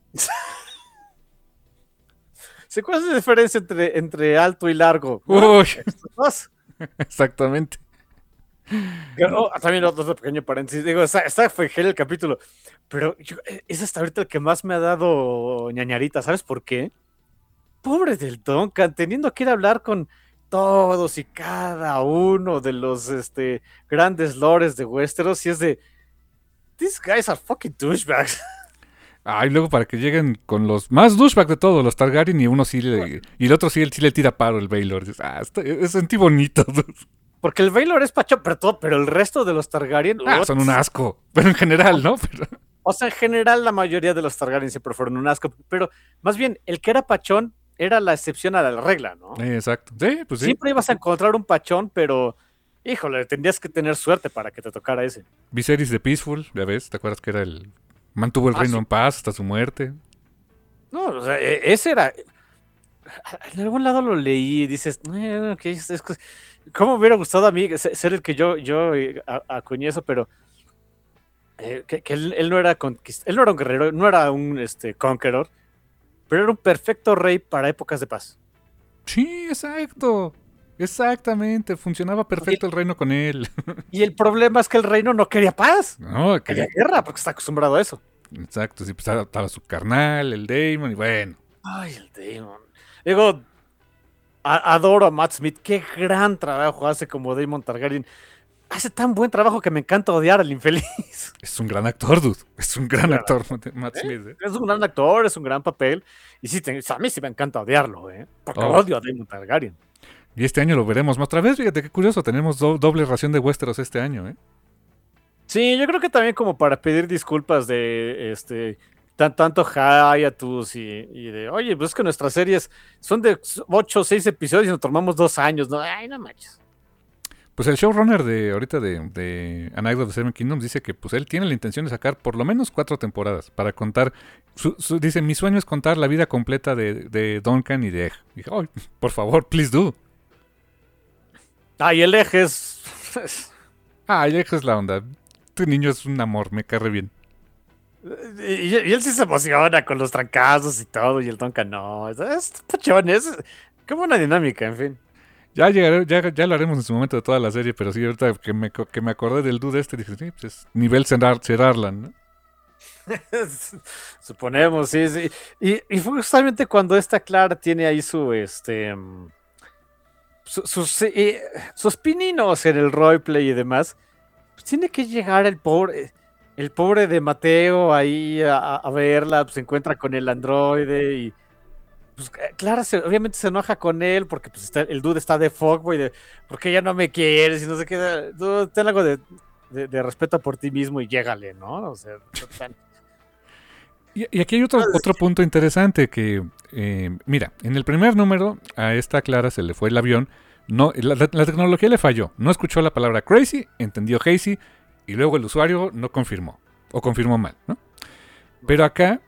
¿Cuál es la diferencia entre, entre alto y largo? Uy. Exactamente. Oh, también otro pequeño paréntesis. Digo, esta, esta fue genial el capítulo. Pero yo, es hasta ahorita el que más me ha dado ñañarita. ¿Sabes por qué? Pobre del Duncan, teniendo que ir a hablar con todos y cada uno de los este, grandes lores de Westeros. Y es de, these guys are fucking douchebags. Ah, y luego para que lleguen con los más douchebag de todos, los Targaryen, y uno sí le, y el otro sí, sí le tira paro el Baelor. Dices, ah, está, sentí bonito. Porque el Baelor es pacho, pero, todo, pero el resto de los Targaryen... Ah, son un asco. Pero en general, ¿no? Pero... O sea, en general la mayoría de los Targaryen siempre fueron un asco. Pero más bien, el que era pachón era la excepción a la regla, ¿no? Eh, exacto. Sí, pues sí. Siempre ibas a encontrar un pachón, pero... Híjole, tendrías que tener suerte para que te tocara ese. Viserys de Peaceful, ya ves, ¿te acuerdas que era el... Mantuvo el Ah, reino sí. en paz hasta su muerte? No, o sea, e- ese era... En algún lado lo leí y dices, eh, okay, es, es, ¿cómo me hubiera gustado a mí ser el que yo, yo eh, a- acuñé eso? Pero eh, que, que él, él no era conquist él no era un guerrero, no era un este, conqueror, pero era un perfecto rey para épocas de paz. Sí, exacto. Exactamente. Funcionaba perfecto el reino con él. Y el problema es que el reino no quería paz. No, Quería que... guerra, porque está acostumbrado a eso. Exacto. Sí, pues estaba su carnal, el Daemon, y bueno. Ay, el Daemon. Digo, a- adoro a Matt Smith. Qué gran trabajo hace como Daemon Targaryen. Hace tan buen trabajo que me encanta odiar al infeliz. Es un gran actor, dude. Es un gran Gran actor, Matt ¿Eh? Smith. ¿eh? Es un gran actor, es un gran papel. Y sí, te- a mí sí me encanta odiarlo, ¿eh? Porque Oh. odio a Daemon Targaryen. Y este año lo veremos más otra vez. Fíjate qué curioso. Tenemos do- doble ración de Westeros este año, ¿eh? Sí, yo creo que también como para pedir disculpas de este tan, tanto hiatus y, y de, oye, pues es que nuestras series son de ocho o seis episodios y nos tomamos dos años, ¿no? Ay, no manches. Pues el showrunner de ahorita de, de A Night of the Seven Kingdoms dice que pues él tiene la intención de sacar por lo menos cuatro temporadas para contar. Su, su, dice, mi sueño es contar la vida completa de, de Duncan y de Egg. Y dije, oh, por favor, please do. Ay, el eje es... Ah, Egg es la onda. Este niño es un amor, me cae re bien. Y, y él sí se emociona con los trancazos y todo, y el Tonka no. Es, es pachón, es como una dinámica, en fin. Ya llegaré, ya, ya lo haremos en su momento de toda la serie, pero sí, ahorita que me, que me acordé del dude este, dije, sí, pues es nivel Cerar, Cerarlan, ¿no? Suponemos, sí, sí. Y, y fue justamente cuando esta Clara tiene ahí su, este, su- sus, eh, sus pininos en el roleplay y demás, pues tiene que llegar el pobre, el pobre de Mateo ahí a, a verla, pues se encuentra con el androide y pues eh, Clara se- obviamente se enoja con él porque pues está- el dude está de fuckboy, de ¿por qué ya no me quieres? Y no sé qué, tú ten algo de, de- de respeto por ti mismo y llégale, ¿no? O sea, tan- Y, y aquí hay otro, otro punto interesante que, eh, mira, en el primer número a esta Clara se le fue el avión, no, la, la- la tecnología le falló, no escuchó la palabra crazy, entendió hazy y luego el usuario no confirmó, o confirmó mal, ¿no? Pero acá,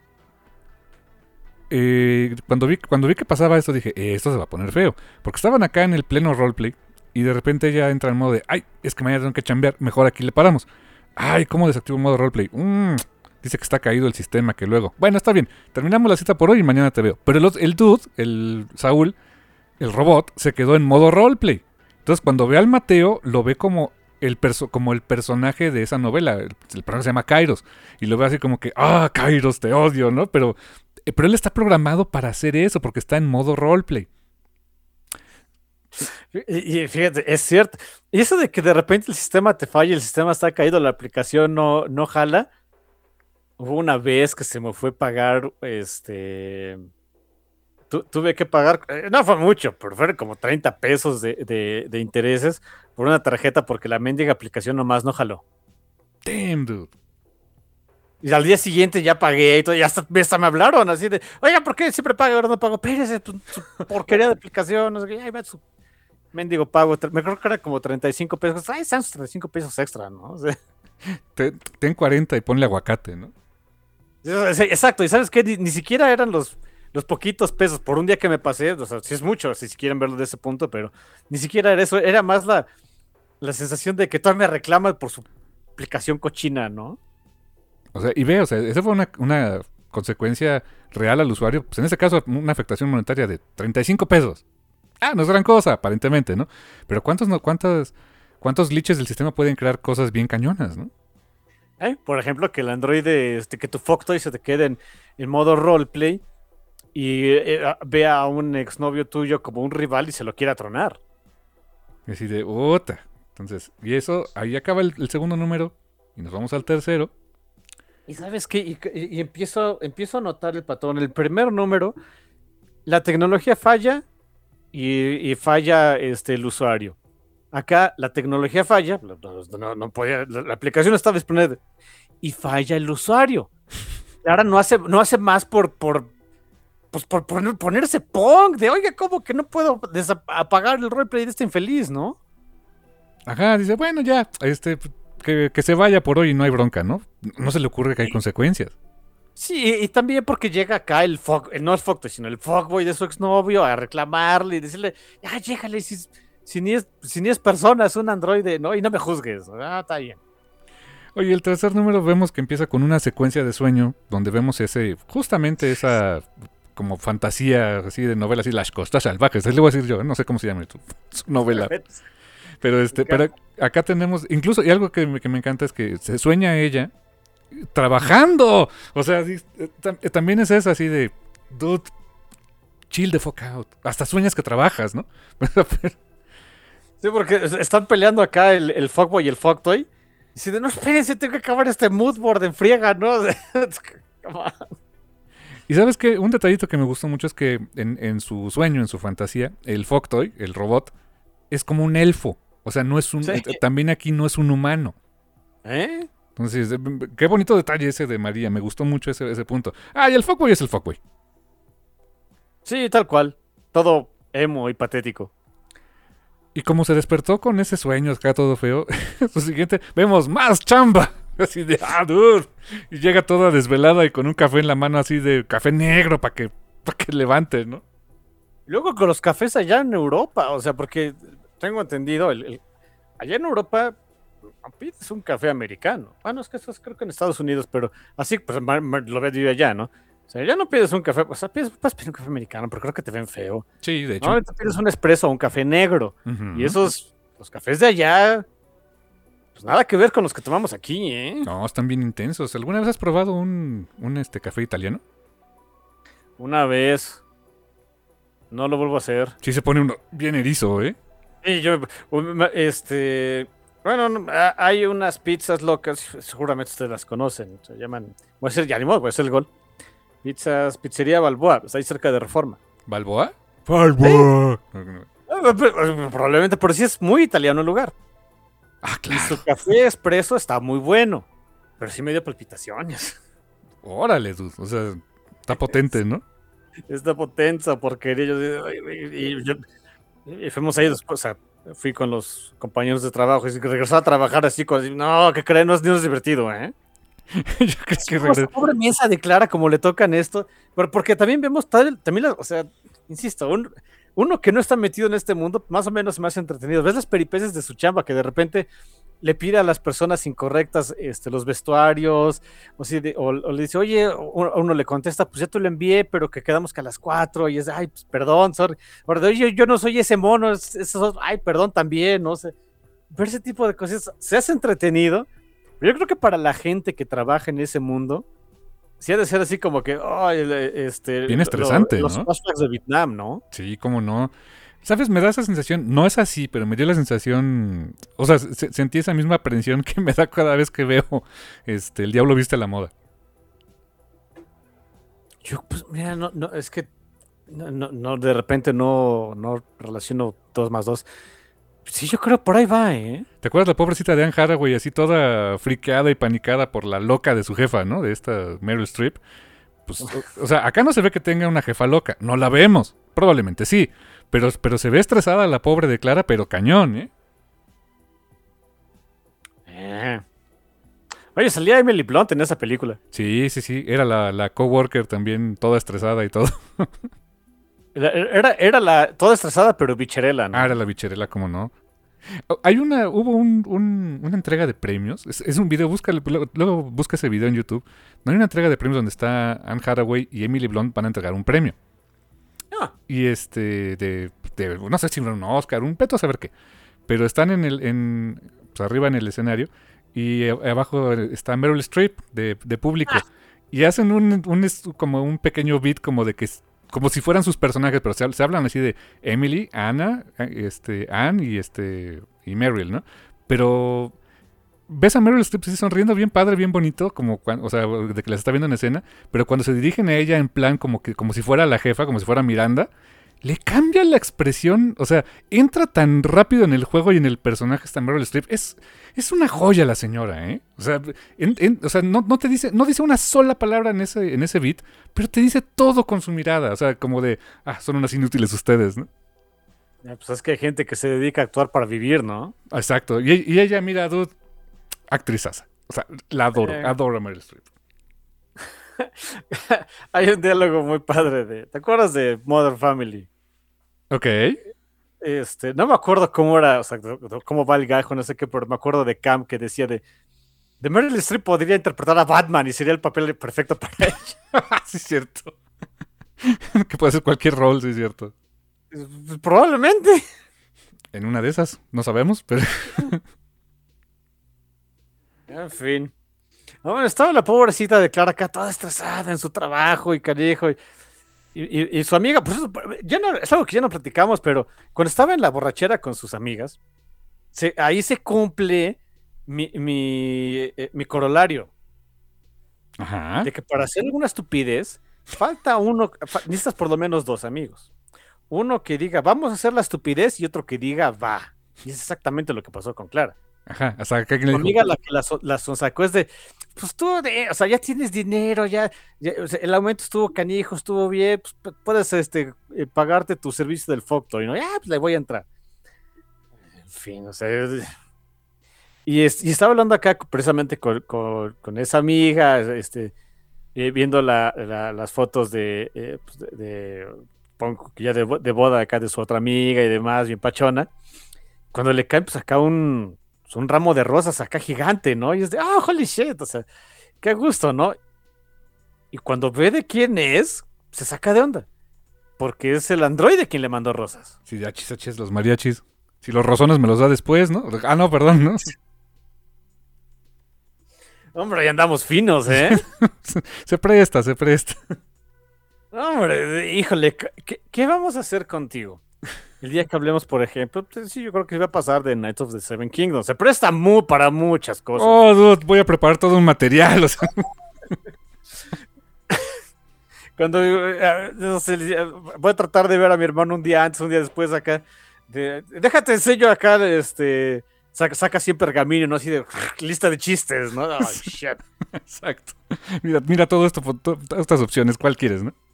eh, cuando, vi, cuando vi que pasaba esto dije, eh, esto se va a poner feo, porque estaban acá en el pleno roleplay y de repente ella entra en modo de, ay, es que mañana tengo que chambear, mejor aquí le paramos. Ay, ¿cómo desactivo modo roleplay? Mmm... Dice que está caído el sistema, que luego... Bueno, está bien, terminamos la cita por hoy y mañana te veo. Pero el, el dude, el Saúl, el robot, se quedó en modo roleplay. Entonces, cuando ve al Mateo, lo ve como el, perso como el personaje de esa novela. El, el personaje se llama Kairos. Y lo ve así como que, ah, Kairos, te odio, ¿no? Pero, eh, pero él está programado para hacer eso, porque está en modo roleplay. Y, y fíjate, es cierto. Y eso de que de repente el sistema te falla, el sistema está caído, la aplicación no, no jala. Hubo una vez que se me fue pagar, este... tu- tuve que pagar, eh, no fue mucho, pero fueron como treinta pesos de, de- de intereses por una tarjeta porque la mendiga aplicación nomás no jaló. Damn, dude. Y al día siguiente ya pagué y todo, y hasta, hasta me hablaron así de, oiga, ¿por qué siempre paga y ahora no pago? Espérese, tu, su porquería de aplicación, no sé qué, ahí va su mendigo pago. Me creo que era como treinta y cinco pesos. Ay, están sus treinta y cinco pesos extra, ¿no? O sea, Te- ten cuarenta y ponle aguacate, ¿no? sí, exacto, y ¿sabes qué? Ni, ni siquiera eran los, los poquitos pesos por un día que me pasé, o sea, sí es mucho, si quieren verlo de ese punto, pero ni siquiera era eso, era más la, la sensación de que todavía me reclama por su aplicación cochina, ¿no? O sea, y ve, o sea, esa fue una, una consecuencia real al usuario. Pues en este caso, una afectación monetaria de treinta y cinco pesos. Ah, no es gran cosa, aparentemente, ¿no? Pero ¿cuántos, no, cuántas, cuántos glitches del sistema pueden crear cosas bien cañonas, ¿no? ¿Eh? Por ejemplo, que el androide, este, que tu Fucktoy se te quede en, en modo roleplay y eh, vea a un exnovio tuyo como un rival y se lo quiera tronar. Y así de, ¡ota! Entonces, y eso, ahí acaba el, el segundo número y nos vamos al tercero. Y sabes qué, y, y- y empiezo, empiezo a notar el patrón. El primer número, la tecnología falla y, y falla este, el usuario. Acá la tecnología falla, no, no- no podía, la, la aplicación estaba disponible y falla el usuario. Y ahora no hace, no hace más por, por, pues por poner- ponerse punk de, oiga, ¿cómo que no puedo desa- apagar el roleplay de este infeliz, no? Ajá, dice, bueno, ya, este, que, que se vaya por hoy y no hay bronca, ¿no? No se le ocurre que hay consecuencias. Sí, y, y también porque llega acá el fuck, eh, no el fuckboy, sino el fuckboy de su exnovio a reclamarle y decirle, ya, llégale, si, si ni es, si ni es persona, es un androide, ¿no? Y no me juzgues. Ah, está bien. Oye, el tercer número vemos que empieza con una secuencia de sueño donde vemos ese, justamente esa como fantasía así de novela, así las costas salvajes. Le voy a decir yo, no sé cómo se llama su, su novela. Pero este, pero acá tenemos, incluso, y algo que me, que me encanta es que se sueña ella trabajando. O sea, sí, tam- también es eso así de, dude, chill the fuck out. Hasta sueñas que trabajas, ¿no? Sí, porque es- están peleando acá el, el fuckboy y el fucktoy. Y dice, no, espérense, tengo que acabar este moodboard en friega, ¿no? Come on. Y sabes que un detallito que me gustó mucho es que en, en su sueño, en su fantasía, el Fucktoy, el robot, es como un elfo. O sea, no es un. Sí. eh, también aquí no es un humano. ¿Eh? Entonces, eh, qué bonito detalle ese de María. Me gustó mucho ese, ese punto. Ah, y el Fuckboy es el Fuckboy. Sí, tal cual. Todo emo y patético. Y como se despertó con ese sueño acá todo feo, su siguiente, vemos más chamba. Así de, ah, dude. Y llega toda desvelada y con un café en la mano así de café negro para que, para que levante, ¿no? Luego con los cafés allá en Europa, o sea, porque tengo entendido, el, el- allá en Europa no pides un café americano. Bueno, es que eso es creo que en Estados Unidos, pero así pues ma- ma- lo veo yo allá, ¿no? O sea, ya no pides un café, o sea, pides, puedes pedir un café americano, pero creo que te ven feo. Sí, de hecho. No, tú pides un espresso o un café negro. Ujú. Y esos, los cafés de allá, pues nada que ver con los que tomamos aquí, ¿eh? No, están bien intensos. ¿Alguna vez has probado un, un este café italiano? Una vez, no lo vuelvo a hacer. Sí se pone uno bien erizo, ¿eh? Y yo, um, este, bueno, no, a- hay unas pizzas locas, seguramente ustedes las conocen, se llaman, voy a ser, ya ni modo, voy a hacer el gol. Pizzas, Pizzería Balboa, está ahí cerca de Reforma. ¿Balboa? ¡Balboa! Ah, pero- Probablemente por si es muy italiano el lugar. Ah, Y claro. su café expreso está muy bueno, pero sí me dio palpitaciones. Órale, dude. O sea, está potente, ¿no? Esta potencia porquería. Yo, y, y- yo- y fuimos ahí después, o sea, fui con los compañeros de trabajo y regresaba a trabajar así, con, no, ¿qué creen? No es, no es divertido, ¿eh? Yo creo Sí, que como esa regre- pobre mesa declara como le tocan esto, pero porque también vemos tal, también la- o sea, insisto, un- uno que no está metido en este mundo, más o menos más entretenido. Ves las peripecias de su chamba que de repente le pide a las personas incorrectas este, los vestuarios, o, si de- o- o le dice, oye, o- uno le contesta, pues ya te lo envié, pero que quedamos que a las cuatro, y es, ay, pues perdón, sorry. O de, oye, yo no soy ese mono, es, es- ay, perdón también, no sé. Ver ese tipo de cosas se hace entretenido. Yo creo que para la gente que trabaja en ese mundo, sí ha de ser así como que, oh, el, este, Bien lo- estresante, los ¿no? flashbacks de Vietnam, ¿no? Sí, cómo no. ¿Sabes? Me da esa sensación. No es así, pero me dio la sensación. O sea, se- sentí esa misma aprensión que me da cada vez que veo este, El Diablo Viste a la Moda. Yo, pues, mira, no, no, es que no, no, no, de repente no, no relaciono dos más dos. Sí, yo creo por ahí va, ¿eh? ¿Te acuerdas la pobrecita de Anne Hathaway así toda friqueada y panicada por la loca de su jefa, ¿no? De esta Meryl Streep. Pues, o, o sea, acá no se ve que tenga una jefa loca. No la vemos. Probablemente sí. Pero, pero se ve estresada la pobre de Clara, pero cañón, ¿eh? Eh. Oye, salía Emily Blunt en esa película. Sí, sí, sí. Era la, la coworker también toda estresada y todo. Era, era, era la toda estresada, pero bicherela, ¿no? Ah, era la bicherela, ¿cómo no? Oh, Hay una, hubo un, un- una entrega de premios. Es, es un video, busca, luego, luego busca ese video en YouTube. No hay una entrega de premios donde está Anne Hathaway y Emily Blunt van a entregar un premio. Ah. Y este, de, de- no sé si un Oscar, un peto a saber qué. Pero están en el, en, pues arriba en el escenario y a- abajo está Meryl Streep de, de público. Y hacen un, un es- como un pequeño beat como de que es- como si fueran sus personajes, pero se, hab- se hablan así de Emily, Anna, este, Anne y este y Meryl, ¿no? Pero ves a Meryl Streep así sonriendo bien padre, bien bonito, como cuando, o sea, de que la está viendo en escena, pero cuando se dirigen a ella en plan como que como si fuera la jefa, como si fuera Miranda, le cambia la expresión, o sea, entra tan rápido en el juego y en el personaje esta Meryl Streep, es, es una joya la señora, ¿eh? O sea, en, en, o sea no, no te dice, no dice una sola palabra en ese, en ese beat, pero te dice todo con su mirada, o sea, como de, ah, son unas inútiles ustedes, ¿no? Ya, pues es que hay gente que se dedica a actuar para vivir, ¿no? Exacto, y, y ella, mira, dude, actrizaza, o sea, la adoro, Eh. adoro a Meryl Streep. Hay un diálogo muy padre de, ¿te acuerdas de Modern Family? Ok. Este, no me acuerdo cómo era, o sea, cómo va el gajo, no sé qué, pero me acuerdo de Cam que decía de, de Meryl Streep podría interpretar a Batman y sería el papel perfecto para ella. Sí, es cierto. Que puede ser cualquier rol, sí, es cierto. Pues, probablemente. En una de esas, no sabemos, pero... En fin. No, bueno, estaba la pobrecita de Clara acá toda estresada en su trabajo y canijo. Y, y, y su amiga, pues ya no, es algo que ya no platicamos, pero cuando estaba en la borrachera con sus amigas, se, ahí se cumple mi, mi, eh, mi corolario. Ajá. De que para hacer alguna estupidez, falta uno, fa- necesitas por lo menos dos amigos. Uno que diga, vamos a hacer la estupidez, y otro que diga, va. Y es exactamente lo que pasó con Clara. Ajá, hasta que alguien le Tu dijo... amiga la que la, so- la sonsacó es de, pues tú, de, o sea, ya tienes dinero, ya, ya, o sea, el aumento estuvo canijo, estuvo bien, pues pu- puedes este, eh, pagarte tu servicio del Factory, ¿no? Ya, pues le voy a entrar. En fin, o sea, es- y, es- y estaba hablando acá precisamente con, con- con esa amiga, este, eh, viendo la- la- las fotos de, eh, pues, de, de- pongo que ya de, bo- de boda acá de su otra amiga y demás, bien pachona, cuando le cae pues acá un, pues, un ramo de rosas acá gigante, ¿no? Y es de, ah, holy shit, o sea, qué gusto, ¿no? Y cuando ve de quién es, se saca de onda, porque es el androide quien le mandó rosas. Sí, de achis, achis, los mariachis. Si los rozones me los da después, ¿no? Ah, no, perdón, ¿no? Hombre, ya andamos finos, ¿eh? Se presta, se presta. Hombre, híjole, ¿qué, qué vamos a hacer contigo? El día que hablemos, por ejemplo, pues sí, yo creo que va a pasar de Knights of the Seven Kingdoms. Se presta muy para muchas cosas. Oh, dude, voy a preparar todo un material, o sea... Cuando eh, no sé, voy a tratar de ver a mi hermano un día antes, un día después acá. De, déjate enseño acá, este, saca, saca siempre pergamino, ¿no? Así de lista de chistes, ¿no? Oh, shit. Exacto. Mira, mira todo esto, to- todas estas opciones, ¿cuál quieres, no?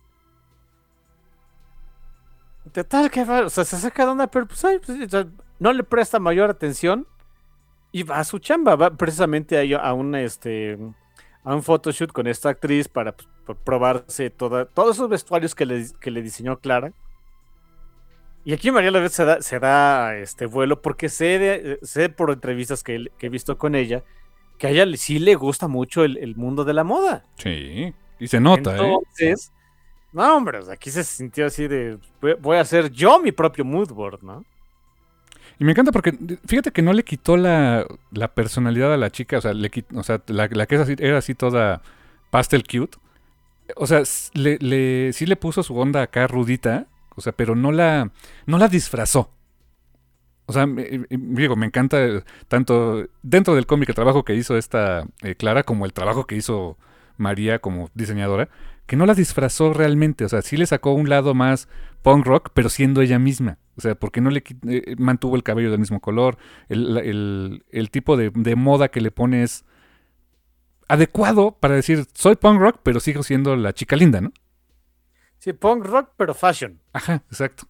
De tal que va, o sea, se saca de onda, pero pues, ay, pues, o sea, no le presta mayor atención y va a su chamba, va precisamente a, a un este a un photoshoot con esta actriz para pues, por probarse toda, todos esos vestuarios que le, que le diseñó Clara. Y aquí María la vez se da, se da este vuelo porque sé, de, sé por entrevistas que, que he visto con ella que a ella le- sí le gusta mucho el, el mundo de la moda. Sí. Y se nota, ¿eh? Entonces, no, hombre, o sea, aquí se sintió así de voy- voy a hacer yo mi propio mood board, ¿no? Y me encanta porque, fíjate que no le quitó la, la personalidad a la chica, o sea, le quit- o sea la, la que es así, era así toda pastel cute. O sea, s- le, le- sí le puso su onda acá rudita, o sea, pero no la, no la disfrazó. O sea, me, eh, digo, me encanta eh, tanto dentro del cómic el trabajo que hizo esta eh, Clara como el trabajo que hizo María como diseñadora, que no la disfrazó realmente. O sea, sí le sacó un lado más punk rock, pero siendo ella misma. O sea, porque no le qui- eh, mantuvo el cabello del mismo color, el, la- el- el tipo de, de moda que le pone es adecuado para decir, soy punk rock, pero sigo siendo la chica linda, ¿no? Sí, punk rock, pero fashion. Ajá, exacto.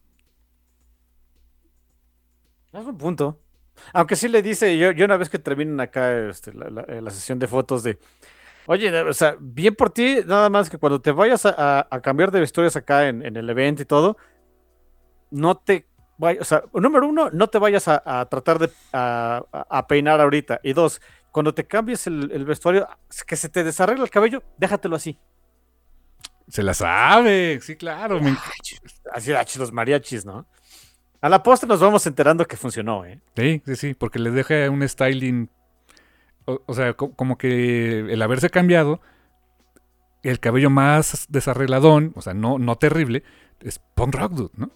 Es un punto. Aunque sí le dice, yo, yo una vez que terminan acá este, la, la- la sesión de fotos de, oye, o sea, bien por ti, nada más que cuando te vayas a, a- a cambiar de vestuarios acá en, en el evento y todo, no te vayas, o sea, número uno, no te vayas a, a tratar de a, a- a peinar ahorita. Y dos, cuando te cambies el, el vestuario, que se te desarregle el cabello, déjatelo así. Se la sabe, sí, claro. me- Así, ah, los mariachis, ¿no? A la postre nos vamos enterando que funcionó, ¿eh? Sí, sí, sí, porque le deja un styling, o, o sea, co- como que el haberse cambiado, el cabello más desarregladón, o sea, no, no terrible, es punk rock, dude, ¿no?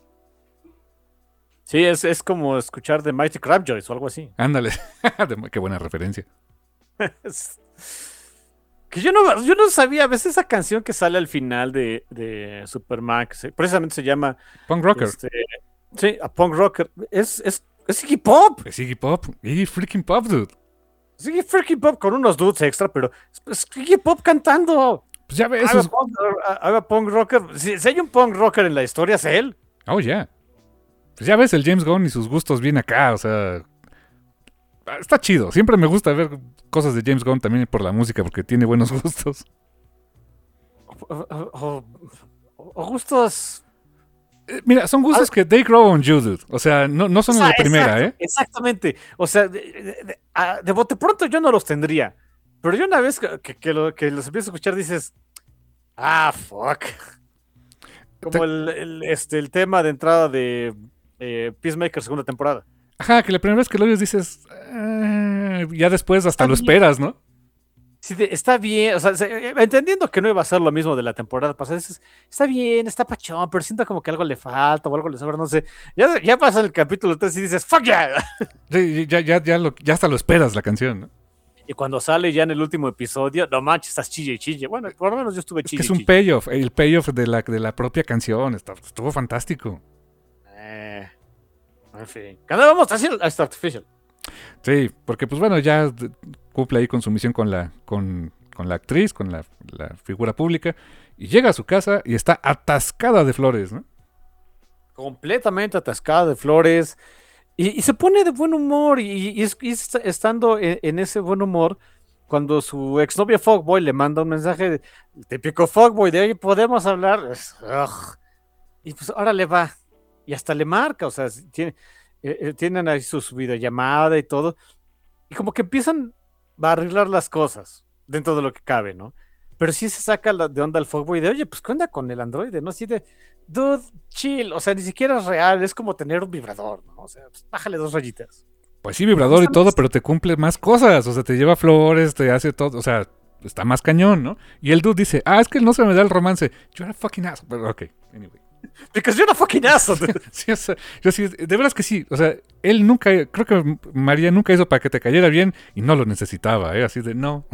Sí, es, es como escuchar de Mighty Crabjoys o algo así. Ándale, De- qué buena referencia. Que yo no, yo no sabía, ¿ves esa canción que sale al final de, de Superman? Que se- precisamente se llama Punk rocker. este, sí, a Punk Rocker. Es, es, es Iggy Pop. Es Iggy Pop. Iggy freaking Pop, dude. Es Iggy freaking Pop con unos dudes extra, pero es, es Iggy Pop cantando. Pues ya ves. Haga Esos... punk, haga punk rocker. Si, si hay un punk rocker en la historia, es él. Oh, ya. Yeah. Pues ya ves el James Gunn y sus gustos bien acá, o sea... Está chido. Siempre me gusta ver cosas de James Gunn también por la música, porque tiene buenos gustos. O, o- o- o gustos... Eh, Mira, son gustos que they grow on you, dude. O sea, no, no son O los sea, de primera, exacto, ¿eh? Exactamente. O sea, de, de- de- a- de bote pronto yo no los tendría. Pero yo una vez que, que- que lo- que los empiezo a escuchar dices, ah, fuck. Como Te- el, el, este, el tema de entrada de eh, Peacemaker segunda temporada. Ajá, que la primera vez que lo oyes dices... "Ah", ya después hasta Está lo bien. esperas, ¿no? Sí, de- está bien, o sea, se- eh, entendiendo que no iba a ser lo mismo de la temporada pasada, dices, está bien, está pachón, pero siento como que algo le falta o algo le sobra, no sé. Ya, ya pasa el capítulo tres y dices, fuck yeah. Sí, ya, ya, ya, lo, ya hasta lo esperas la canción, ¿no? Y cuando sale ya en el último episodio, no manches, estás chille y chille. Bueno, por lo menos yo estuve Es chille que es y un chille. payoff, el payoff de la, de la propia canción. Está- estuvo fantástico. Eh, en fin. ¿Qué onda vamos a hacer a este Artificial? Sí, porque pues bueno, ya d- cumple ahí con su misión con la, con, con la actriz, con la, la figura pública, y llega a su casa y está atascada de flores, ¿no? Completamente atascada de flores. Y, y se pone de buen humor. Y, y es, y es estando en, en ese buen humor, cuando su exnovia Fogboy le manda un mensaje, de- el típico Fogboy, de oye, podemos hablar. Es, ugh. Y pues ahora le va. Y hasta le marca, o sea, tiene, eh, eh, tienen ahí su, su videollamada y todo. Y como que empiezan a arreglar las cosas dentro de lo que cabe, ¿no? Pero sí se saca la- de onda el Fogboy de, oye, pues ¿qué onda con el androide? ¿No? Así de, dude, chill, o sea, ni siquiera es real, es como tener un vibrador, ¿no? O sea, pues, bájale dos rayitas. Pues sí, vibrador y Justamente- todo, pero te cumple más cosas. O sea, te lleva flores, te hace todo. O sea, está más cañón, ¿no? Y el dude dice, ah, es que no se me da el romance. You're a fucking ass. Pero ok, anyway. Because you're a fucking ass. dude. Sí, o sea, yo sí, de veras que sí. O sea, él nunca, creo que María nunca hizo para que te cayera bien y no lo necesitaba, ¿eh? Así de, no.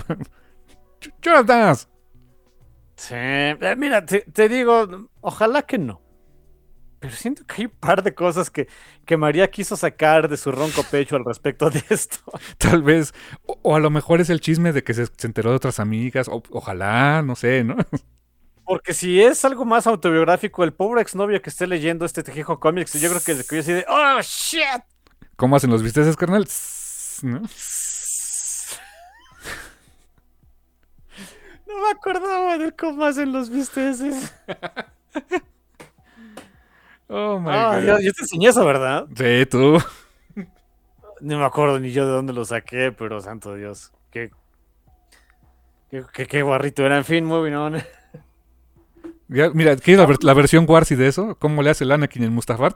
You're a ass. Sí, eh, mira, te, te digo, ojalá que no. Pero siento que hay un par de cosas que, que María quiso sacar de su ronco pecho al respecto de esto. Tal vez. O, o a lo mejor es el chisme de que se, se enteró de otras amigas. O, ojalá, no sé, ¿no? Porque si es algo más autobiográfico, el pobre exnovio que esté leyendo este Tejijo Comics, yo creo que se quedó así de, ¡oh, shit! ¿Cómo hacen los bisteces, carnal? ¿No? No me acordaba de cómo hacen los bisteces. Oh my Ah, god. yo, yo te enseñé eso, ¿verdad? Sí, tú. No me acuerdo ni yo de dónde lo saqué, pero santo Dios. Qué, qué, qué, qué guarrito era. En fin, moving on. Ya, mira, ¿quieres la, ver- la versión Warsi de eso? ¿Cómo le hace el Anakin en Mustafar?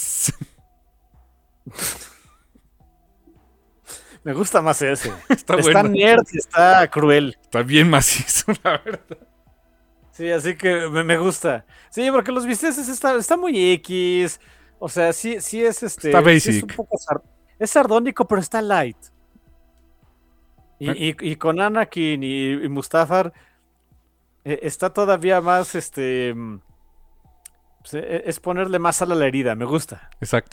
Me gusta más ese. Está Está bueno. nerd y está cruel. Está bien macizo, la verdad. Sí, así que me, me gusta. Sí, porque los bisteces está, está muy X. O sea, sí, sí es este. Está sí es basic. un poco sar- es sardónico, pero está light. Y, ¿Eh? y- y con Anakin y, y Mustafar eh, está todavía más este. mm, pues, eh, es ponerle más sal a la herida, me gusta. Exacto.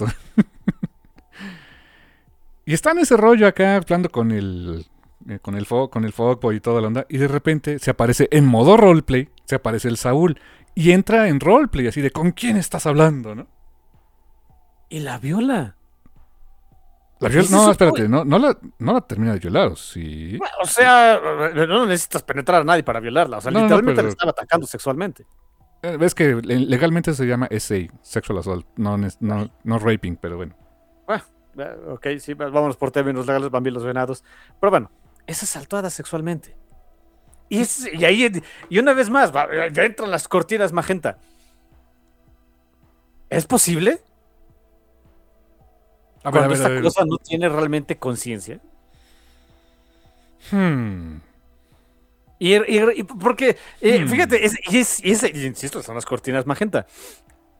Y está en ese rollo acá, hablando con el eh, con el fog, con el Fogboy y toda la onda, y de repente se aparece en modo roleplay, se aparece el Saúl, y entra en roleplay, así de ¿con quién estás hablando, no? Y la viola. La viola- ¿Y se no, supo? espérate, no, no, la, no la termina de violar, ¿o sí. O sea, no necesitas penetrar a nadie para violarla. O sea, No, no, literalmente pero- le estaba atacando sexualmente. Eh, Ves que le- legalmente se llama S A, sexual assault, no, nes- no, no raping, pero bueno. Eh, Ok, sí, vámonos por términos legales, van bien los venados. Pero bueno, es asaltada sexualmente. Y, es- y ahí, y una vez más, va- ya entran las cortinas magenta. ¿Es posible? A ver, a Cuando ver, a esta ver. cosa no tiene realmente conciencia. Hmm. Y, y- y porque, eh, Hmm. fíjate, es, y es, y es- y insisto, son las cortinas magenta.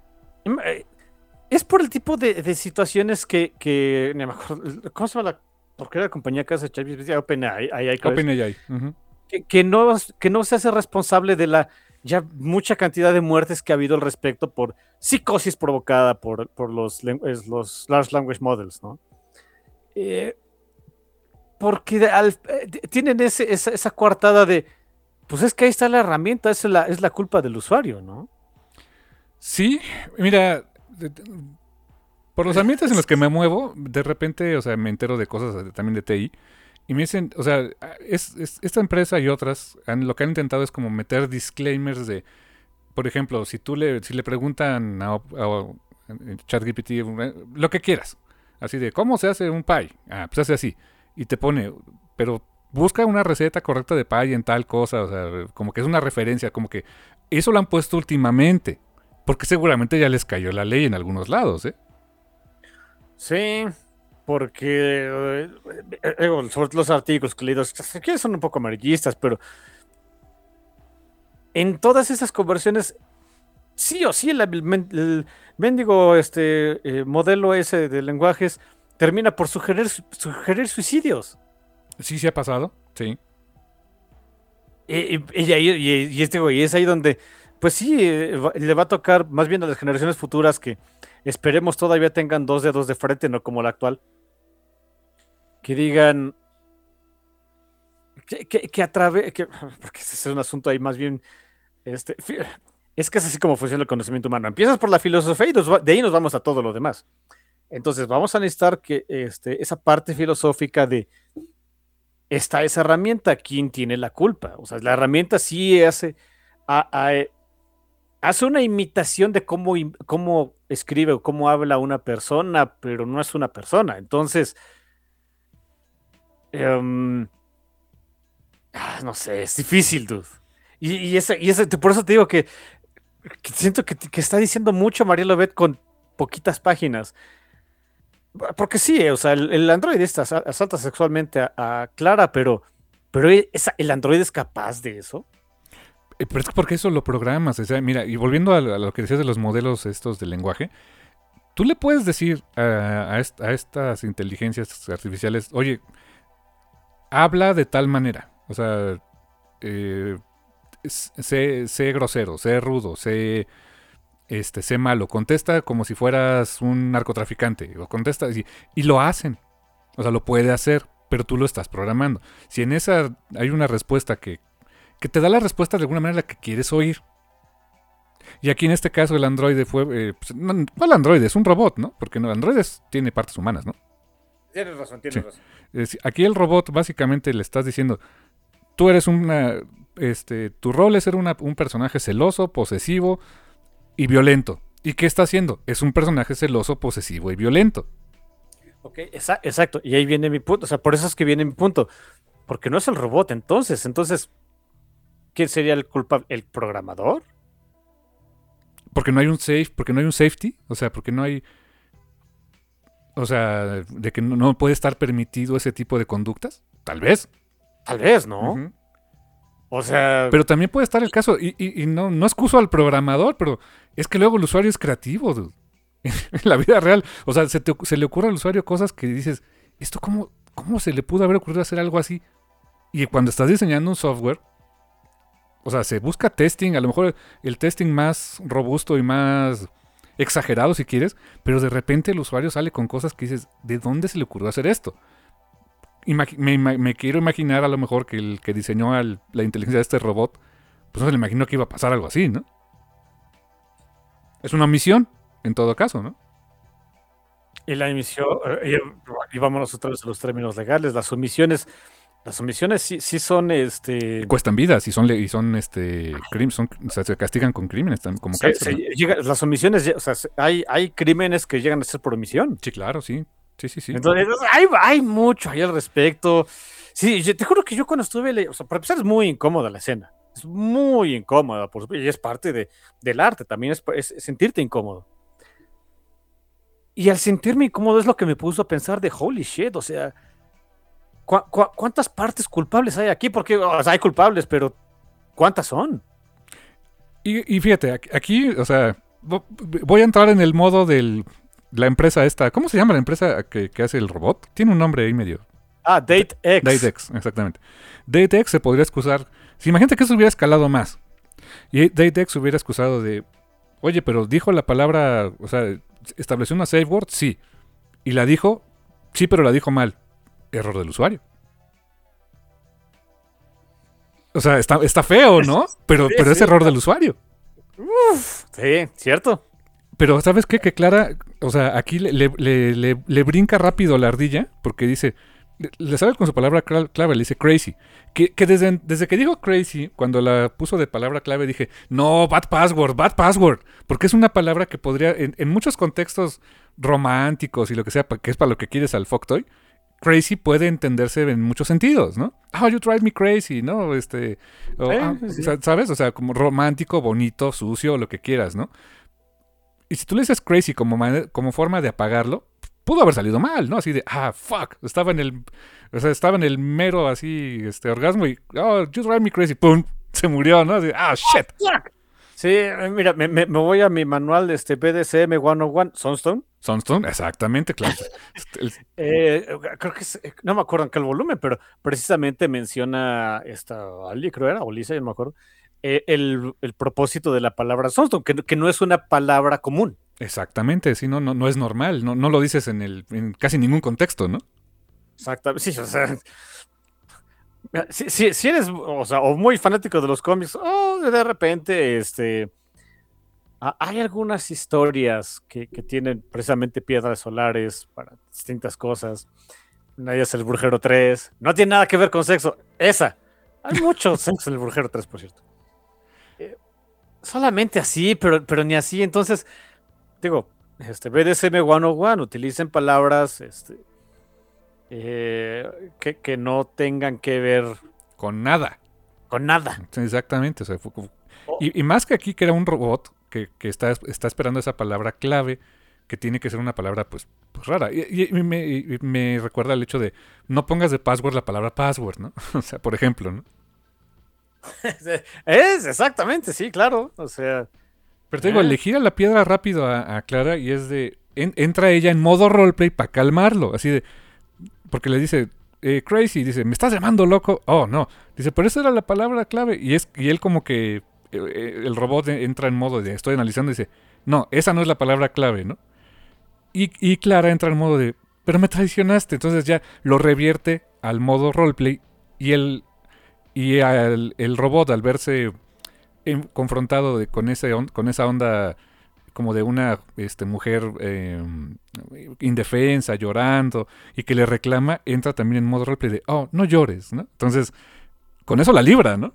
Eh, Es por el tipo de, de situaciones que, que, ni me acuerdo, ¿cómo se llama la porque la compañía que hace ChatGPT, OpenAI, ahí hay que ver, OpenAI. Uh-huh. que, que, no, que no se hace responsable de la ya mucha cantidad de muertes que ha habido al respecto por psicosis provocada por, por los, los Large Language Models, ¿no? Eh, porque al, eh, tienen ese, esa, esa coartada de, pues es que ahí está la herramienta, es la, es la culpa del usuario, ¿no? Sí, mira, de, de, por los ambientes en los que me muevo, de repente, o sea, me entero de cosas de, también de T I, y me dicen, o sea, es, es, esta empresa y otras, han, lo que han intentado es como meter disclaimers de, por ejemplo, si tú le, si le preguntan a, a, a ChatGPT lo que quieras, así de, ¿cómo se hace un pie? Ah, pues se hace así. Y te pone, pero busca una receta correcta de pie en tal cosa, o sea, como que es una referencia, como que eso lo han puesto últimamente, porque seguramente ya les cayó la ley en algunos lados, ¿eh? Sí, porque eh, eh, sobre los artículos que he leído, que son un poco amarillistas, pero en todas esas conversiones, sí o sí, el, el, el mendigo este, eh, modelo ese de lenguajes termina por sugerir, sugerir suicidios. Sí, sí ha pasado, sí. Y, y, y, y, y, este güey es ahí donde, pues sí, eh, le va a tocar más bien a las generaciones futuras que esperemos todavía tengan dos dedos de frente, no como la actual. Que digan que, que, que a través, que, porque ese es un asunto ahí más bien, este, es que es así como funciona el conocimiento humano. Empiezas por la filosofía y nos, de ahí nos vamos a todo lo demás. Entonces vamos a necesitar que este, esa parte filosófica de está esa herramienta, ¿quién tiene la culpa? O sea, la herramienta sí hace, a, a, hace una imitación de cómo, cómo escribe o cómo habla una persona, pero no es una persona. Entonces, um, no sé, es difícil, dude. Y, y, ese, y ese, por eso te digo que, que siento que, que está diciendo mucho María Lovett con poquitas páginas. Porque sí, o sea, el, el androide está, asalta sexualmente a, a Clara, pero, pero esa, ¿el androide es capaz de eso? Eh, pero es porque eso lo programas. O sea, mira, y volviendo a, a lo que decías de los modelos estos de lenguaje, tú le puedes decir a, a, est a estas inteligencias artificiales, oye, habla de tal manera. O sea, eh, sé, sé grosero, sé rudo, sé... Este, sé malo, contesta como si fueras un narcotraficante, o contesta y, y lo hacen, o sea, lo puede hacer, pero tú lo estás programando. Si en esa hay una respuesta que, que te da la respuesta de alguna manera la que quieres oír, y aquí en este caso el androide fue, eh, pues, no, ¿cuál androide? Es un robot, ¿no? Porque no, androides tiene partes humanas, ¿no? Tienes razón, tienes sí. razón. Es, aquí el robot básicamente le estás diciendo, tú eres una, este, tu rol es ser una, un personaje celoso, posesivo, y violento. ¿Y qué está haciendo? Es un personaje celoso, posesivo y violento. Ok, esa, exacto. Y ahí viene mi punto. O sea, por eso es que viene mi punto. Porque no es el robot, entonces. Entonces, ¿quién sería el culpable? ¿El programador? Porque no hay un safe, porque no hay un safety. O sea, porque no hay... O sea, de que no, no puede estar permitido ese tipo de conductas. Tal vez. Tal vez, ¿no? Uh-huh. O sea... Pero también puede estar el caso, y, y, y no, no excuso al programador, pero es que luego el usuario es creativo, dude. En la vida real. O sea, se, te, se le ocurre al usuario cosas que dices, ¿esto cómo, cómo se le pudo haber ocurrido hacer algo así? Y cuando estás diseñando un software, o sea, se busca testing, a lo mejor el testing más robusto y más exagerado si quieres, pero de repente el usuario sale con cosas que dices, ¿de dónde se le ocurrió hacer esto? Imag- me, me, me quiero imaginar a lo mejor que el que diseñó al, la inteligencia de este robot, pues no se le imaginó que iba a pasar algo así, ¿no? Es una omisión, en todo caso, ¿no? Y la omisión, y, y vámonos otra vez a los términos legales, las omisiones, las omisiones sí, sí son, este... Cuestan vidas y son, y son, este, crímenes, son, o sea, se castigan con crímenes, como se, cáncer, se ¿no? llega, las omisiones, o sea, hay, hay crímenes que llegan a ser por omisión. Sí, claro, sí. Sí, sí, sí. Entonces, hay, hay mucho ahí al respecto. Sí, yo te juro que yo cuando estuve, o sea, para empezar es muy incómoda la escena. Es muy incómoda, por supuesto, y es parte de, del arte, también es, es sentirte incómodo. Y al sentirme incómodo es lo que me puso a pensar de holy shit, o sea, ¿cu cu ¿cuántas partes culpables hay aquí? Porque, o sea, hay culpables, pero ¿cuántas son? Y, y fíjate, aquí, o sea, voy a entrar en el modo del... La empresa esta, ¿cómo se llama la empresa que, que hace el robot? Tiene un nombre ahí medio. Ah, Date X. Date X, exactamente. Date X se podría excusar. Si imagínate que eso hubiera escalado más. Y Date X hubiera excusado de, oye, pero dijo la palabra, o sea, estableció una safe word, sí. Y la dijo, sí, pero la dijo mal. Error del usuario. O sea, está, está feo, ¿no? Pero, Sí, pero es sí, error claro. del usuario. Uf, sí, cierto. Pero ¿sabes qué? Que Clara, o sea, aquí le, le, le, le, le brinca rápido la ardilla porque dice, le, le sale con su palabra cla- clave, le dice crazy. Que, que desde, desde que dijo crazy, cuando la puso de palabra clave, dije, no, bad password, bad password. Porque es una palabra que podría, en, en muchos contextos románticos y lo que sea, pa- que es para lo que quieres al fucktoy, crazy puede entenderse en muchos sentidos, ¿no? Oh, you drive me crazy, ¿no? Este, o, Sí, ah, sí, o sea, ¿sabes? O sea, como romántico, bonito, sucio, lo que quieras, ¿no? Y si tú le dices crazy como, man- como forma de apagarlo, pudo haber salido mal, ¿no? Así de, ah, fuck, estaba en el, o sea, estaba en el mero así, este, orgasmo y, oh, you drive me crazy, pum, se murió, ¿no? Así, ah, shit. Sí, eh, mira, me, me- me voy a mi manual de este B D C M ciento uno, Sunstone. Sunstone, exactamente, claro. Este, el- Eh, creo que es- eh, no me acuerdo en qué volumen, pero precisamente menciona esta Ali, creo era, o Lisa, ya no me acuerdo, eh, el, el propósito de la palabra Sunstone, que, no- que no es una palabra común. exactamente, sí, no, no, no es normal, no, no lo dices en el, en casi ningún contexto, ¿no? Exactamente, sí, o sea, si, si- si eres, o sea, o muy fanático de los cómics, o de repente, este, ah, hay algunas historias que, que tienen precisamente piedras solares para distintas cosas. Una de ellas es el Brujero tres. No tiene nada que ver con sexo. Esa. Hay mucho sexo en el Brujero tres, por cierto. Eh, solamente así, pero, pero ni así. Entonces, digo, este B D S M ciento uno utilicen palabras este, eh, que, que no tengan que ver Con nada. con nada. Sí, exactamente. O sea, fue como- Oh, y, y más que aquí que era un robot que, que está, está esperando esa palabra clave, que tiene que ser una palabra pues, pues rara. Y, y- y me, y me recuerda el hecho de no pongas de password la palabra password, ¿no? O sea, por ejemplo, ¿no? es exactamente, sí, claro. O sea, Pero te digo, eh, le gira la piedra rápido a, a Clara y es de. en- entra ella en modo roleplay para calmarlo. Así de. Porque le dice, eh, crazy, dice, ¿me estás llamando loco? Oh, no. Dice, pero esa era la palabra clave. Y es y él como que. eh, eh, el robot e- entra en modo de. Estoy analizando y dice, no, esa no es la palabra clave, ¿no? Y, y Clara entra en modo de. Pero me traicionaste. Entonces ya lo revierte al modo roleplay. Y el. Y al- el robot, al verse em, confrontado de- con, ese on- con esa onda como de una este, mujer eh, indefensa, llorando, y que le reclama, entra también en modo roleplay de, oh, no llores, ¿no? Entonces, con eso la libra, ¿no?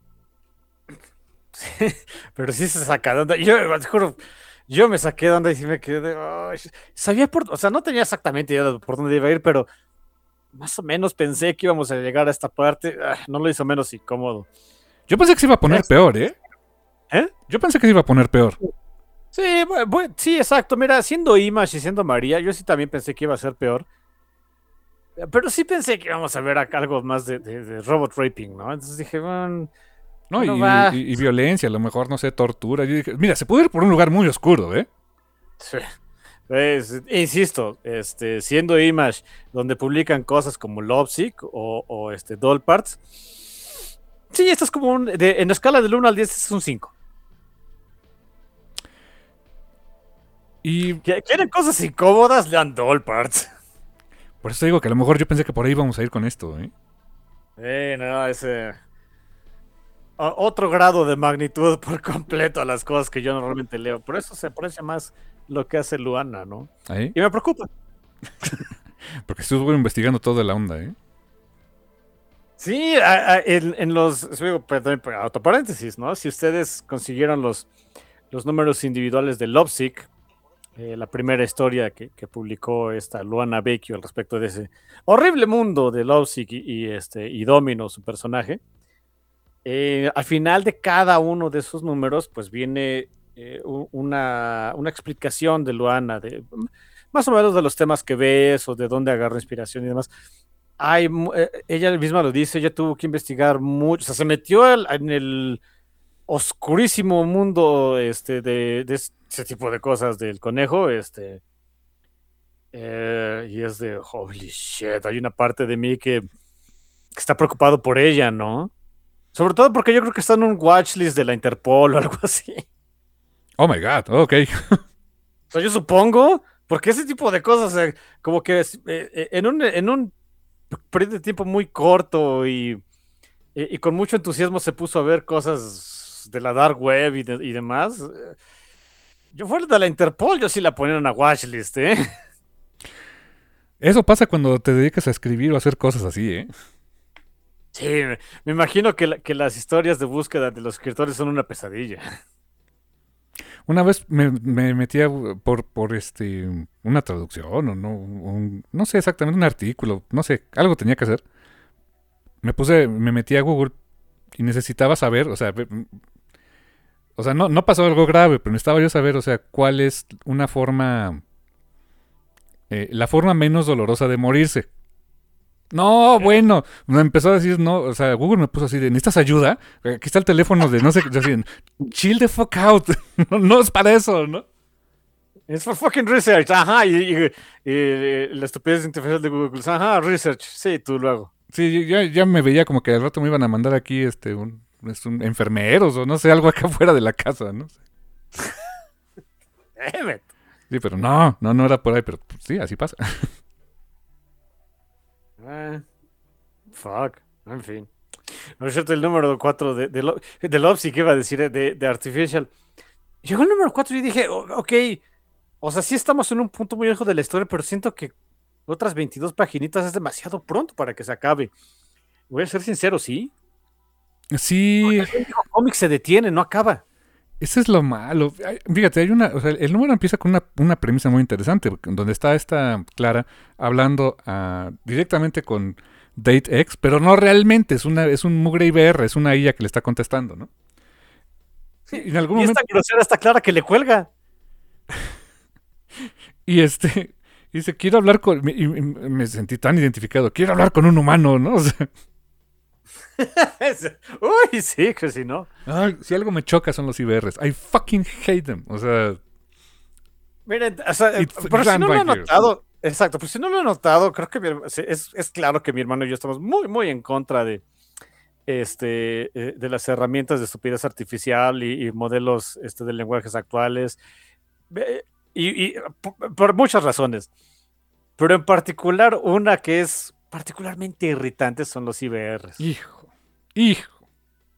pero sí se saca de onda. Yo, te juro, yo me saqué de onda y sí me quedé de, "Ay". Sabía por, o sea, no tenía exactamente idea de por dónde iba a ir, pero más o menos pensé que íbamos a llegar a esta parte. Ah, no lo hizo menos incómodo. Yo pensé que se iba a poner Es- peor, ¿eh? ¿Eh? Yo pensé que se iba a poner peor. Sí, bu- bu- sí, exacto. Mira, siendo Image y siendo María, yo sí también pensé que iba a ser peor. Eh, Pero sí pensé que íbamos a ver acá algo más de, de- de robot raping, ¿no? Entonces dije, bueno, ¿No? Y, bueno, va. y- y violencia, a lo mejor, no sé, tortura. Yo dije, mira, se puede ir por un lugar muy oscuro, ¿eh? Sí. Es- insisto, este, siendo Image, donde publican cosas como Lovesick o, o este, Doll Parts, sí, esto es como un, de- en escala del uno al diez, este es un cinco. Y ¿Qui- ¿Quieren cosas incómodas? Lean Doll Parts. por eso te digo que a lo mejor yo pensé que por ahí íbamos a ir con esto, ¿eh? Eh, no, ese... o- Otro grado de magnitud por completo a las cosas que yo normalmente leo. Por eso se aprecia más lo que hace Luana, ¿no? Ahí. Y me preocupa. Porque estuve investigando toda la onda, ¿eh? Sí, a- a- en, en los... digo, perdón, autoparéntesis, ¿no? Si ustedes consiguieron los, los números individuales de Lovesick, eh, la primera historia que, que publicó esta Luana Vecchio al respecto de ese horrible mundo de Lovesick y, y, este, y Domino, su personaje, eh, al final de cada uno de esos números, pues viene eh, u- una, una explicación de Luana, de mm, más o menos de los temas que ves o de dónde agarra inspiración y demás. Hay, mu- eh, ella misma lo dice, ella tuvo que investigar mucho, o sea, se metió al- en el oscurísimo mundo este, de, de ese tipo de cosas del conejo, este, eh, y es de, holy shit, hay una parte de mí que, que está preocupado por ella, ¿no? Sobre todo porque yo creo que está en un watchlist de la Interpol o algo así. Oh my God, ok. O sea, yo supongo, porque ese tipo de cosas, o sea, como que es, eh, en, un, en un periodo de tiempo muy corto y, y, y con mucho entusiasmo se puso a ver cosas de la dark web y, de, y demás. Yo fuera de la Interpol, yo sí la ponía en una watchlist, ¿eh? Eso pasa cuando te dedicas a escribir o a hacer cosas así, ¿eh? Sí, me, me imagino que, la, que las historias de búsqueda de los escritores son una pesadilla. Una vez me, me metía por, por este una traducción o no, un, no sé exactamente, un artículo, no sé, algo tenía que hacer. Me puse, me metí a Google y necesitaba saber, o sea, o sea, no, no pasó algo grave, pero necesitaba yo saber, o sea, cuál es una forma, eh, la forma menos dolorosa de morirse. No, bueno, me empezó a decir, no, o sea, Google me puso así de, ¿necesitas ayuda? Aquí está el teléfono de, no sé, así, chill the fuck out, no, no es para eso, ¿no? Es for fucking research, ajá, y, y, y, y la estupidez interfacial de Google, ajá, research, sí, tú lo hago. Sí, ya, ya me veía como que al rato me iban a mandar aquí, este, un, un enfermeros o no sé, algo acá fuera de la casa, ¿no? Damn it. Sí, pero no, no, no era por ahí, pero pues, sí, así pasa. Eh, fuck, en fin. No es cierto, el número cuatro de, de, Lo- de Lopsy, que iba a decir, eh, de, de Artificial. Llegó el número cuatro y dije, "O- ok, o sea, sí estamos en un punto muy lejos de la historia, pero siento que otras veintidós paginitas es demasiado pronto para que se acabe. Voy a ser sincero, sí. Sí, El único cómic se detiene, no acaba. ese es lo malo. Ay, fíjate, hay una, o sea, el número empieza con una, una premisa muy interesante, donde está esta Clara hablando uh, directamente con DateX, pero no realmente, es una, es un mugre I V R, es una I A que le está contestando, ¿no? Sí, Y en algún y momento. esta grosera está clara que le cuelga. Y este. Y dice, quiero hablar con. Y, y me sentí tan identificado. Quiero hablar con un humano, ¿no? O sea, Uy, sí, que si no. ay, si algo me choca son los I V Rs. I fucking hate them. O sea. Miren, o sea, It's pero si no lo he groundbreaker. notado, exacto, pero si no lo he notado, creo que mi herma- sí, es, es claro que mi hermano y yo estamos muy, muy en contra de, este, eh, de las herramientas de estupidez artificial y, y modelos este, de lenguajes actuales, Ve- y, y por, por muchas razones, pero en particular una que es particularmente irritante son los I V Rs. Hijo. Hijo.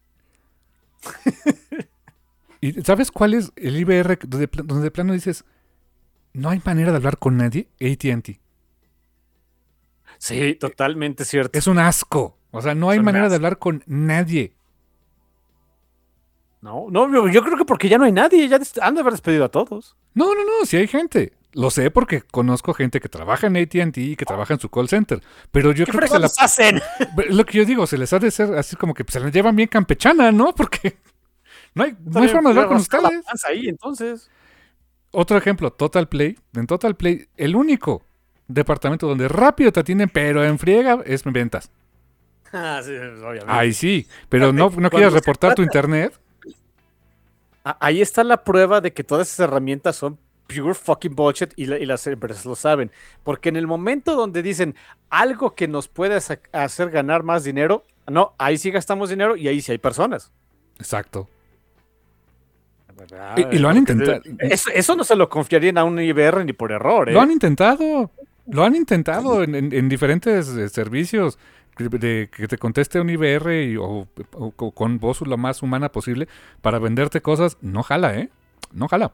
¿Y sabes cuál es el I V R donde, donde de plano dices, no hay manera de hablar con nadie? A T and T. Sí, totalmente cierto. Es un asco. O sea, no hay Es un manera asco. de hablar con nadie. No, no, yo- yo creo que porque ya no hay nadie, ya des- han de haber despedido a todos. No, no, no, sí hay gente. Lo sé porque conozco gente que trabaja en A T and T y que trabaja en su call center. Pero yo ¿Qué creo que se la... fregados hacen? Lo que yo digo, se les ha de ser así como que pues, se la llevan bien campechana, ¿no? Porque no hay, no hay forma de hablar con Rascar la ustedes. panza ahí, entonces. Otro ejemplo, Total Play. En Total Play, el único departamento donde rápido te atienden, pero en friega, es en ventas. Ah, sí, obviamente. Ahí sí, pero no, no Cuando quieras se reportar tu trata- internet. Ah, ahí está la prueba de que todas esas herramientas son pure fucking bullshit y, la- y las empresas lo saben. Porque en el momento donde dicen algo que nos puede sa- hacer ganar más dinero, no, ahí sí gastamos dinero y ahí sí hay personas. Exacto. Ah, Y- y lo han porque intentado. Eso, eso no se lo confiarían a un I V R ni por error, ¿eh? Lo han intentado. Lo han intentado en, en- en diferentes eh, servicios. De, de que te conteste un I V R y- o, o- o con voz lo más humana posible para venderte cosas. No jala, ¿eh? No jala.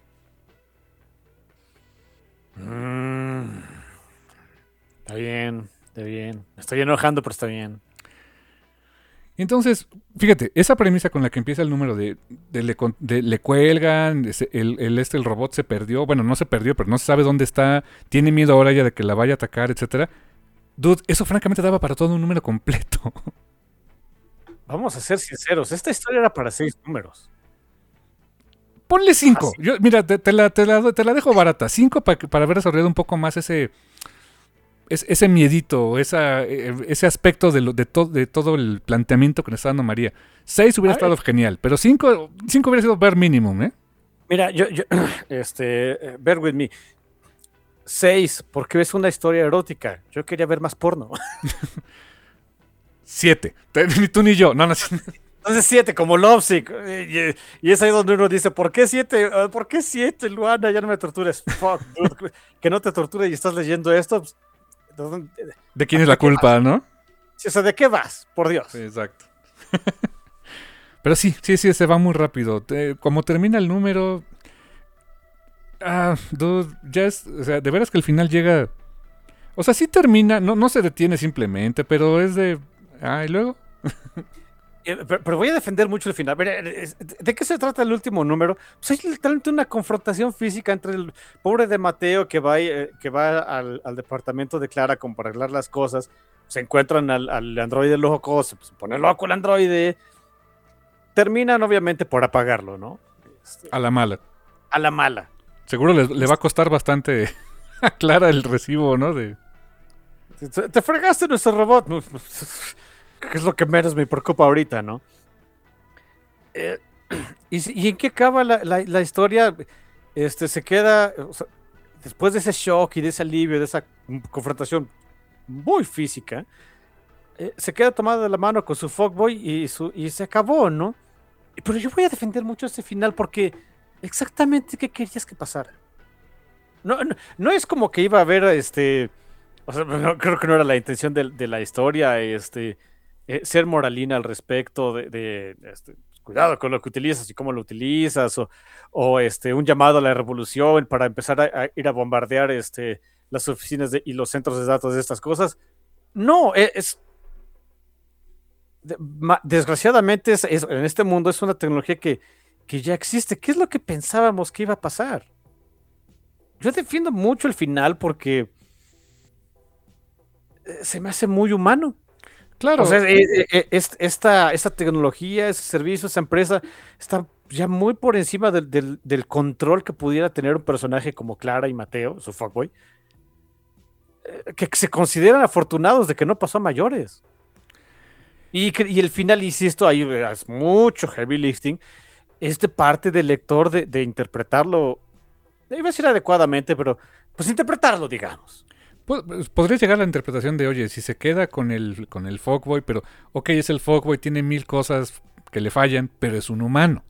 Mm. Está bien, está bien. Me estoy enojando, pero está bien. Entonces, fíjate, esa premisa con la que empieza el número de, de le, con- de le cuelgan, ese- el, el, este, el robot se perdió, bueno, no se perdió, pero no se sabe dónde está, tiene miedo ahora ya de que la vaya a atacar, etcétera. Dude, eso francamente daba para todo un número completo. Vamos a ser sinceros, esta historia era para seis números. Ponle cinco. Fácil. Yo, mira, te, te la, te, la, te la dejo barata. Cinco pa, para haber desarrollado un poco más ese, es- ese miedito, esa, eh, ese aspecto de, lo, de, to- de todo el planteamiento que nos está dando María. Seis hubiera Ay. estado genial, pero cinco, cinco hubiera sido bare minimum, ¿eh? Mira, yo, yo este, eh, bear with me. Seis, porque es una historia erótica. Yo quería ver más porno. Siete. Ni tú ni yo. No, no. Entonces siete, como Lovesick. Y, y es ahí donde uno dice, ¿por qué siete? ¿Por qué siete, Luana? Ya no me tortures. Fuck, dude. Que no te torture y estás leyendo esto. ¿De quién es la culpa, vas? no? Sí, o sea, ¿de qué vas? Por Dios. Sí, exacto. Pero sí, sí, sí, se va muy rápido. Te, como termina el número... Ah, dude, ya es... O sea, de veras que el final llega... O sea, sí termina, no, no se detiene simplemente, pero es de... Ah, ¿y luego? Pero, pero voy a defender mucho el final. ¿De qué se trata el último número? Pues hay literalmente una confrontación física entre el pobre de Mateo que va, eh, que va al, al departamento de Clara como para arreglar las cosas. Se encuentran al, al androide loco, se pone loco el androide. Terminan obviamente por apagarlo, ¿no? Este, a la mala. A la mala. Seguro le, le va a costar bastante a Clara el recibo, ¿no? De... Te, te fregaste nuestro robot. Que es lo que menos me preocupa ahorita, ¿no? Eh, y, ¿Y en qué acaba la, la, la historia? Este, se queda, o sea, después de ese shock y de ese alivio, de esa confrontación muy física, eh, se queda tomado de la mano con su fuckboy y, su, y se acabó, ¿no? Pero yo voy a defender mucho este final porque exactamente qué querías que pasara. No, no, no es como que iba a haber, este, o sea, no, creo que no era la intención de, de la historia, este... Eh, ser moralina al respecto de, de, de este, cuidado con lo que utilizas y cómo lo utilizas, o, o este, un llamado a la revolución para empezar a, a ir a bombardear este, las oficinas de, y los centros de datos de estas cosas. No, es, es de, ma, desgraciadamente es, es, en este mundo es una tecnología que, que ya existe. ¿Qué es lo que pensábamos que iba a pasar? Yo defiendo mucho el final porque eh, se me hace muy humano. Claro. O sea, eh, eh, esta, esta tecnología, ese servicio, esa empresa está ya muy por encima del, del, del control que pudiera tener un personaje como Clara y Mateo, su fuckboy, eh, que se consideran afortunados de que no pasó a mayores. Y, que, y el final, insisto, ahí es mucho heavy lifting, es de parte del lector de, de interpretarlo, iba a decir adecuadamente, pero pues interpretarlo, digamos. Podría llegar a la interpretación de, oye, si se queda con el, con el fuckboy, pero, ok, es el fuckboy, tiene mil cosas que le fallan, pero es un humano.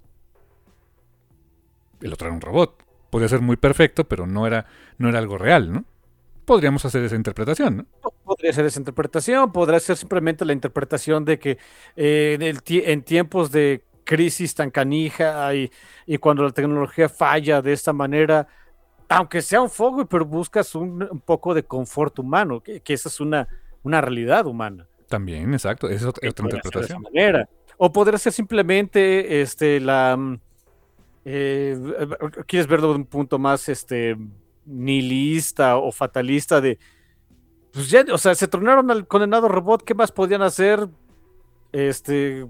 El otro era un robot. Podría ser muy perfecto, pero no era, no era algo real, ¿no? Podríamos hacer esa interpretación, ¿no? Podría ser esa interpretación, podría ser simplemente la interpretación de que eh, en, el en tiempos de crisis tan canija y, y cuando la tecnología falla de esta manera, aunque sea un fuego, pero buscas un, un poco de confort humano, que, que esa es una, una realidad humana. También, exacto, esa es otra, otra interpretación. De esa manera. O podría ser simplemente este, la... Eh, ¿Quieres verlo de un punto más este, nihilista o fatalista de... Pues ya, o sea, se tornaron al condenado robot, ¿qué más podían hacer? Este...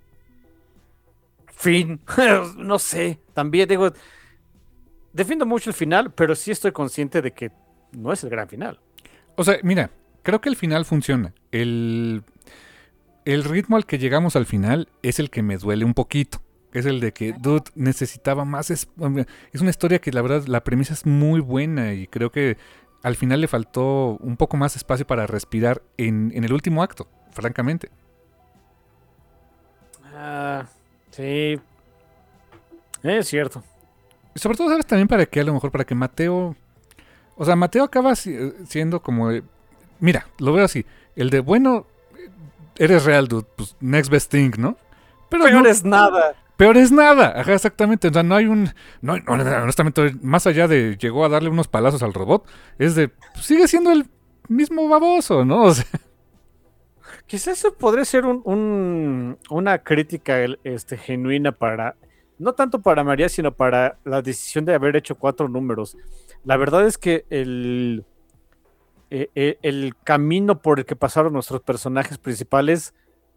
Fin. No sé, también digo... Defiendo mucho el final, pero sí estoy consciente de que no es el gran final. O sea, mira, creo que el final funciona. El, el ritmo al que llegamos al final es el que me duele un poquito. Es el de que, dude, necesitaba más. Es, es una historia que la verdad, la premisa es muy buena y creo que al final le faltó un poco más espacio para respirar en, en el último acto, francamente. Ah, sí. Es cierto. Y sobre todo, ¿sabes también para qué? A lo mejor para que Mateo... O sea, Mateo acaba siendo como... Mira, lo veo así. El de, bueno, eres real, dude. Pues next best thing, ¿no? Pero peor no es nada. Peor es nada. Ajá, exactamente. O sea, no hay un... No, no, honestamente, más allá de llegó a darle unos palazos al robot, es de... Pues, sigue siendo el mismo baboso, ¿no? O sea... Quizás eso podría ser un, un, una crítica este, genuina para... No tanto para María, sino para la decisión de haber hecho cuatro números. La verdad es que el, el, el camino por el que pasaron nuestros personajes principales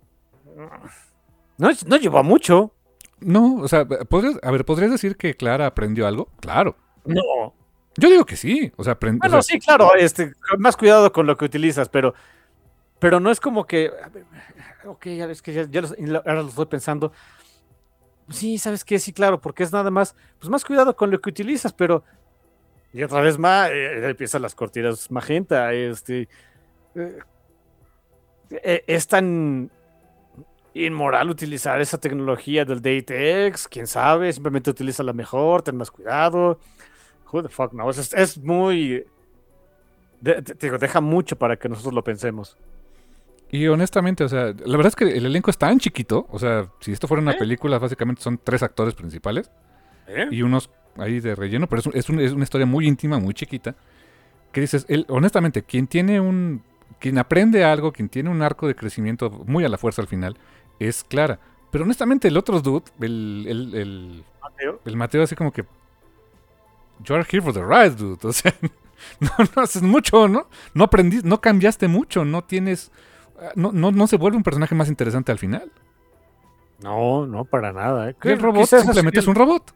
no, no llevó a mucho. No, o sea, ¿podrías, a ver, ¿podrías decir que Clara aprendió algo? Claro. No. Yo digo que sí. O sea, aprend, bueno, o sea, sí, claro, este, más cuidado con lo que utilizas, pero, pero no es como que... Ok, es que ya, ya los, ahora lo estoy pensando... Sí, ¿sabes qué? Sí, claro, porque es nada más, pues más cuidado con lo que utilizas, pero Y otra vez más, eh, empiezan las cortinas magenta. Este, eh, eh, es tan inmoral utilizar esa tecnología del DateX. Quién sabe, simplemente utiliza la mejor, ten más cuidado. Who the fuck knows? Es, es muy. De, te digo, deja mucho para que nosotros lo pensemos. Y honestamente, o sea, la verdad es que el elenco es tan chiquito. O sea, si esto fuera una ¿Eh? película, básicamente son tres actores principales ¿Eh? y unos ahí de relleno, pero es, un- es, un- es una historia muy íntima, muy chiquita. Que dices, él, honestamente, quien tiene un. Quien aprende algo, quien tiene un arco de crecimiento muy a la fuerza al final, es Clara. Pero honestamente, el otro dude, el, el, el, Mateo. el Mateo, así como que. You are here for the ride, dude. O sea, no, no haces mucho, ¿no? No aprendiste, no cambiaste mucho, no tienes. No, no, no se vuelve un personaje más interesante al final. No, no, para nada. ¿eh? Y el robot Quizás simplemente es sería- un robot.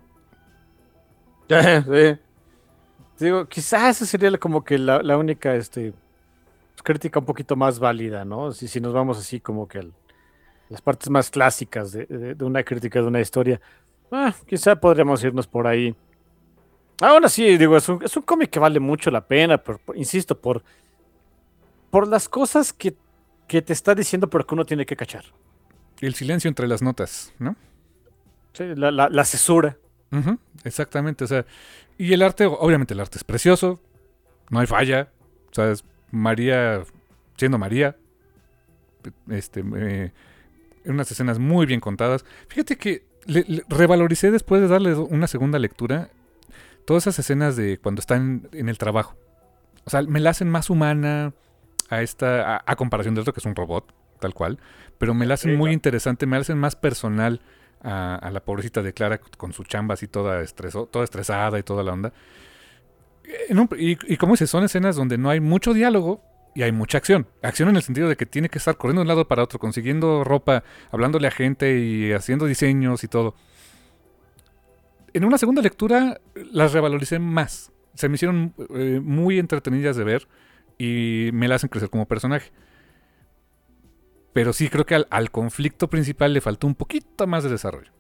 Sí. Digo, quizás esa sería como que la, la única este, crítica un poquito más válida, ¿no? Si, si nos vamos así como que al- las partes más clásicas de, de- de una crítica de una historia, ah, quizá podríamos irnos por ahí. Aún así, digo, es un, es un cómic que vale mucho la pena, pero, por- insisto, por, por las cosas que, que te está diciendo, pero que uno tiene que cachar. El silencio entre las notas, ¿no? Sí, la, la, la cesura. Ujú, exactamente, o sea, y el arte, obviamente el arte es precioso, no hay falla, o sea, es María siendo María, este, eh, en unas escenas muy bien contadas. Fíjate que le- le revaloricé después de darle una segunda lectura todas esas escenas de cuando están en el trabajo. O sea, me la hacen más humana a esta, a, a comparación del otro que es un robot, tal cual, pero me la hacen Sí, muy claro. interesante, me la hacen más personal a, a la pobrecita de Clara con su chamba así toda, estreso, toda estresada y toda la onda. En un- y, y como dices, son escenas donde no hay mucho diálogo y hay mucha acción. Acción en el sentido de que tiene que estar corriendo de un lado para otro, consiguiendo ropa, hablándole a gente y haciendo diseños y todo. En una segunda lectura las revaloricé más. Se me hicieron eh, muy entretenidas de ver y me la hacen crecer como personaje. Pero sí creo que al, al conflicto principal le faltó un poquito más de desarrollo.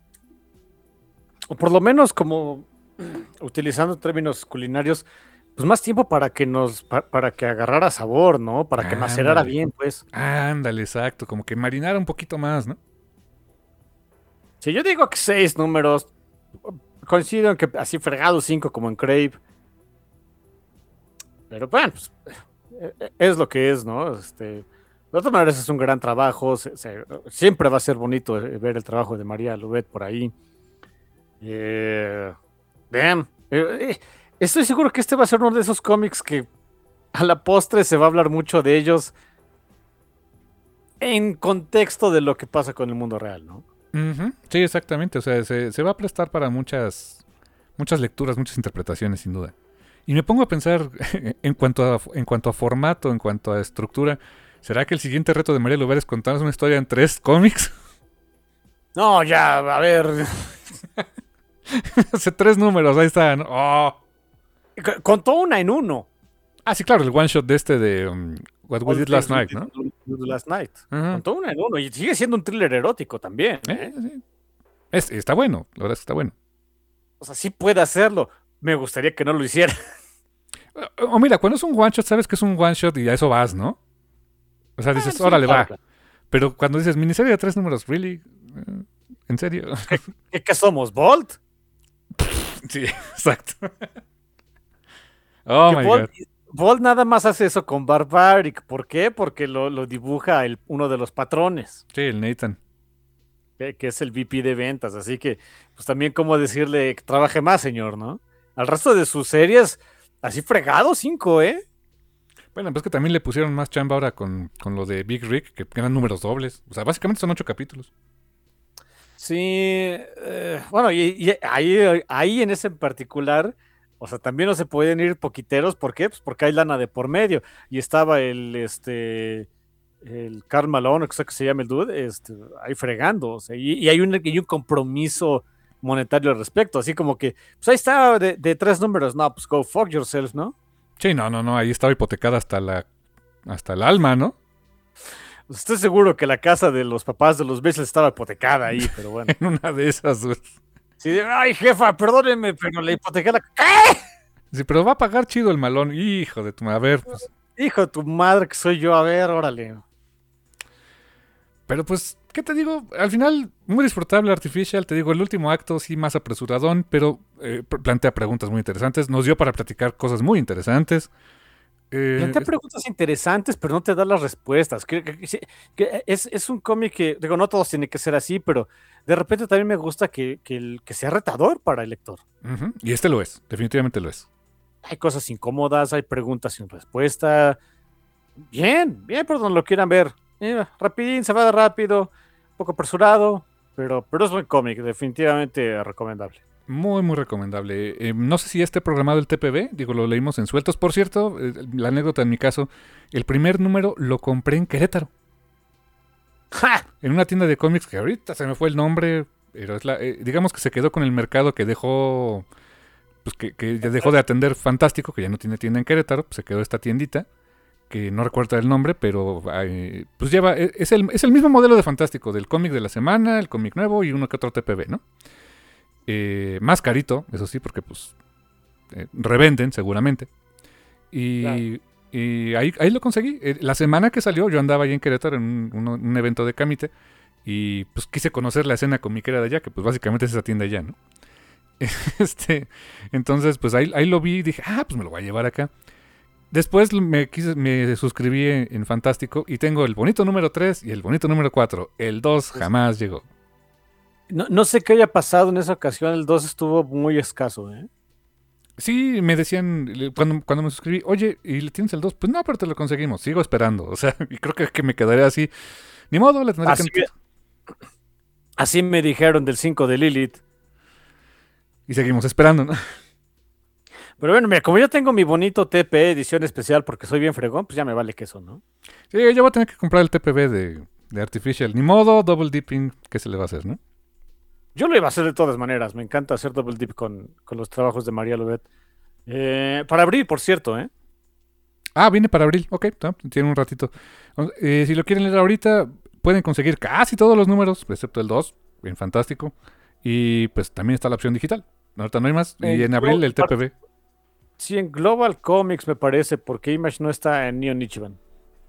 O por lo menos como utilizando términos culinarios, pues más tiempo para que nos, pa- para que agarrara sabor, ¿no? Para que macerara Ándale. bien, pues. Ándale, exacto. Como que marinara un poquito más, ¿no? Si yo digo que seis números, coincido en que así fregado cinco como en Crave. Pero bueno, pues, eh, eh, es lo que es, ¿no? Este, de todas maneras es un gran trabajo. se- se- siempre va a ser bonito eh, ver el trabajo de María Lubet por ahí. Eh, damn. Eh, eh, estoy seguro que este va a ser uno de esos cómics que a la postre se va a hablar mucho de ellos en contexto de lo que pasa con el mundo real, ¿no? Ujú, sí, exactamente. O sea, se, se va a prestar para muchas, muchas lecturas, muchas interpretaciones, sin duda. Y me pongo a pensar en cuanto a, en cuanto a formato, en cuanto a estructura. ¿Será que el siguiente reto de María Luber es contarnos una historia en tres cómics? No, ya, a ver. Hace tres números, ahí está. ¿no? Oh. C- Contó una en uno. Ah, sí, claro, el one shot de este de um, What We All Did Last Things We Night, Did ¿no? Last Night. Ajá. Contó una en uno. Y sigue siendo un thriller erótico también. Eh, ¿eh? sí. Es- está bueno, la verdad es que está bueno. O sea, sí puede hacerlo. Me gustaría que no lo hiciera. O o mira, cuando es un one shot, sabes que es un one shot y a eso vas, ¿no? O sea, dices, Ah, sí, órale, claro, va. claro. Pero cuando dices miniserie de tres números, ¿really? Eh, ¿En serio? ¿Qué, qué somos? ¿Bolt? Sí, exacto. Oh Que my Bolt, god. Bolt nada más hace eso con Barbaric. ¿Por qué? Porque lo, lo dibuja el, uno de los patrones, Sí, el Nathan. que, que es el V P de ventas. Así que, pues también como decirle que trabaje más, señor, ¿no? Al resto de sus series, así fregado, cinco, ¿eh? Bueno, pues que también le pusieron más chamba ahora con, con lo de Big Rick, que eran números dobles. O sea, básicamente son ocho capítulos. Sí, eh, bueno, y, y ahí, ahí en ese en particular, o sea, también no se pueden ir poquiteros, ¿por qué? Pues porque hay lana de por medio. Y estaba el, este, el Karl Malone, o sea que se llama el dude, este, ahí fregando, o sea, y, y hay un, y un compromiso monetario al respecto, así como que, pues ahí está de, de tres números, no, pues go fuck yourself, ¿no? Sí, no, no, no, ahí estaba hipotecada hasta la hasta el alma, ¿no? Pues estoy seguro que la casa de los papás de los Beatles estaba hipotecada ahí, pero bueno. En una de esas. Güey. Sí, ay, jefa, perdóneme, pero la hipoteca la... ¿Qué? Sí, pero va a pagar chido el malón. Hijo de tu madre. A ver, pues. Hijo de tu madre que soy yo, a ver, órale. Pero pues, ¿qué te digo? Al final, muy disfrutable Artificial. Te digo, el último acto sí más apresuradón, pero eh, plantea preguntas muy interesantes. Nos dio para platicar cosas muy interesantes. Eh, Plantea preguntas interesantes, pero no te da las respuestas. Que, que- que- que es, es un cómic que, digo, no todos tienen que ser así, pero de repente también me gusta que, que, el- que sea retador para el lector. ujú, y este lo es, definitivamente lo es. Hay cosas incómodas, hay preguntas sin respuesta. Bien, bien por donde lo quieran ver. Eh, rapidín, se va de rápido, un poco apresurado, pero, pero es buen cómic, definitivamente recomendable. Muy, muy recomendable. Eh, no sé si esté programado el T P B, digo, lo leímos en sueltos. Por cierto, eh, la anécdota en mi caso, el primer número lo compré en Querétaro, ¡Ja! en una tienda de cómics que ahorita se me fue el nombre, pero es la, eh, digamos que se quedó con el mercado que dejó, pues que, que ya dejó de atender Fantástico, que ya no tiene tienda en Querétaro, pues se quedó esta tiendita, que no recuerdo el nombre, pero eh, pues lleva, eh, es el, es el mismo modelo de Fantástico, del cómic de la semana, el cómic nuevo y uno que otro T P B, ¿no? Eh, más carito, eso sí, porque pues eh, revenden seguramente. Y, Claro. y ahí, ahí lo conseguí. Eh, la semana que salió yo andaba ahí en Querétaro en un, un- un evento de Camite y pues quise conocer la escena comiquera de allá, que pues básicamente es esa tienda allá, ¿no? este, entonces pues ahí, ahí lo vi y dije, ah, pues me lo voy a llevar acá. Después me, quise, me suscribí en, en Fantástico y tengo el bonito número tres y el bonito número cuatro. El dos Pues, jamás llegó. No, no sé qué haya pasado en esa ocasión, el dos estuvo muy escaso, ¿eh? Sí, me decían le- cuando, cuando me suscribí, oye, ¿y le tienes el dos? Pues no, pero te lo conseguimos, sigo esperando. O sea, y creo que, que me quedaré así. Ni modo, le tendré Así que... me, así me dijeron del cinco de Lilith. Y seguimos esperando, ¿no? Pero bueno, mira, como yo tengo mi bonito T P edición especial porque soy bien fregón, pues ya me vale queso, ¿no? Sí, yo voy a tener que comprar el T P B de, de Artificial. Ni modo, double dipping, ¿qué se le va a hacer, no? Yo lo iba a hacer de todas maneras. Me encanta hacer double dip con, con los trabajos de María Lovet. Eh, para abrir, por cierto, ¿eh? Ah, viene para abril, ok, no, tiene un ratito. Eh, si lo quieren leer ahorita, pueden conseguir casi todos los números, excepto el dos, en Fantástico. Y pues también está la opción digital. Ahorita no hay más. Y En en abril Glo- el T P B. Sí, en Global Comics me parece, porque Image no está en Neon Ichiban.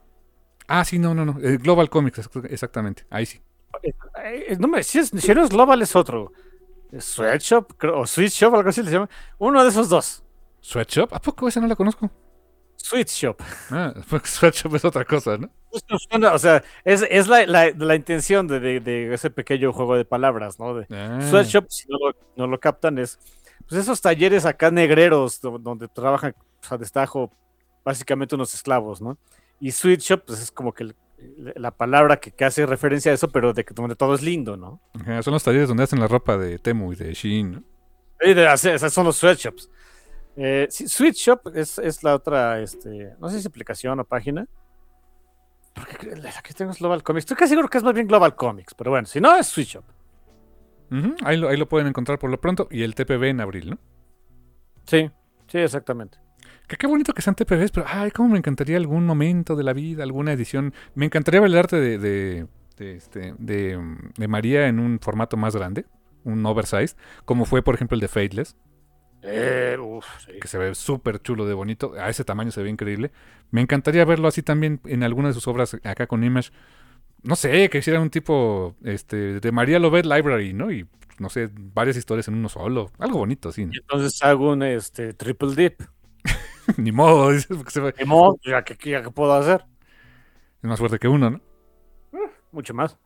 Ah, sí, no, no, no. eh, Global Comics, ex- exactamente. Ahí sí. Eh, eh, no me, si, es, si no es Global es otro. Es Sweatshop, creo, o Sweet Shop, algo así le llama. Uno de esos dos. ¿Sweatshop? ¿A poco esa no la conozco? Sweet Shop. Ah, porque Sweatshop es otra cosa, ¿no? Esto suena, o sea, es, es la, la- la intención de, de- de ese pequeño juego de palabras, ¿no? De Ah, Sweatshop, si no lo, no lo captan, es pues esos talleres acá negreros do- donde trabajan pues, a destajo básicamente unos esclavos, ¿no? Y Sweet Shop, pues es como que el- la palabra que, que hace referencia a eso, pero de que donde todo es lindo, ¿no? ajá, son los talleres donde hacen la ropa de Temu y de Shein, ¿no? Y de hacer- esos son los sweatshops. Eh, sí, Sweet Shop es, es la otra, este, no sé si aplicación o página. Porque la que tengo es Global Comics. Estoy casi seguro que es más bien Global Comics, pero bueno, si no es Sweet Shop. Ujú, ahí, lo, ahí lo pueden encontrar por lo pronto. Y el T P B en abril, ¿no? Sí, sí, exactamente. Que qué bonito que sean T P Bs, pero ay, cómo me encantaría algún momento de la vida, alguna edición. Me encantaría ver el arte de, de, de, este, de, mm, de María en un formato más grande, un oversize, como fue, por ejemplo, el de Fateless, Eh, uf, sí. que se ve súper chulo de bonito. A ese tamaño se ve increíble. Me encantaría verlo así también en alguna de sus obras acá con Image. No sé, que hiciera un tipo este, de María Lovett Library, ¿no? Y no sé, varias historias en uno solo. Algo bonito, así, ¿no? Y entonces hago un este, triple dip. Ni modo, dices, porque se ve- Ni modo, ya que, ya que puedo hacer. es más fuerte que uno, ¿no? Mucho más.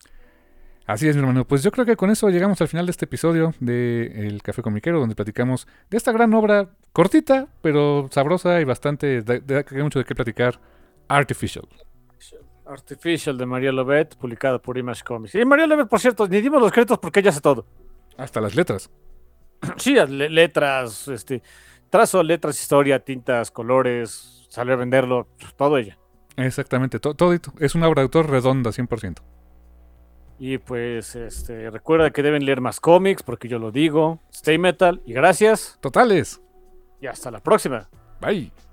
Así es, mi hermano. Pues yo creo que con eso llegamos al final de este episodio de El Café Comiquero, donde platicamos de esta gran obra, cortita, pero sabrosa y bastante, de, de, que hay mucho de qué platicar, Artificial. Artificial de María Lovett, publicado por Image Comics. Y María Lovett, por cierto, ni dimos los créditos porque ella hace todo. Hasta las letras. Sí, le- letras, este, trazo, letras, historia, tintas, colores, sale a venderlo, todo ella. Exactamente, to- todito. Es una obra de autor redonda, cien por ciento. Y pues, este, recuerda que deben leer más cómics, porque yo lo digo. Stay metal y gracias. Totales. Y hasta la próxima. Bye.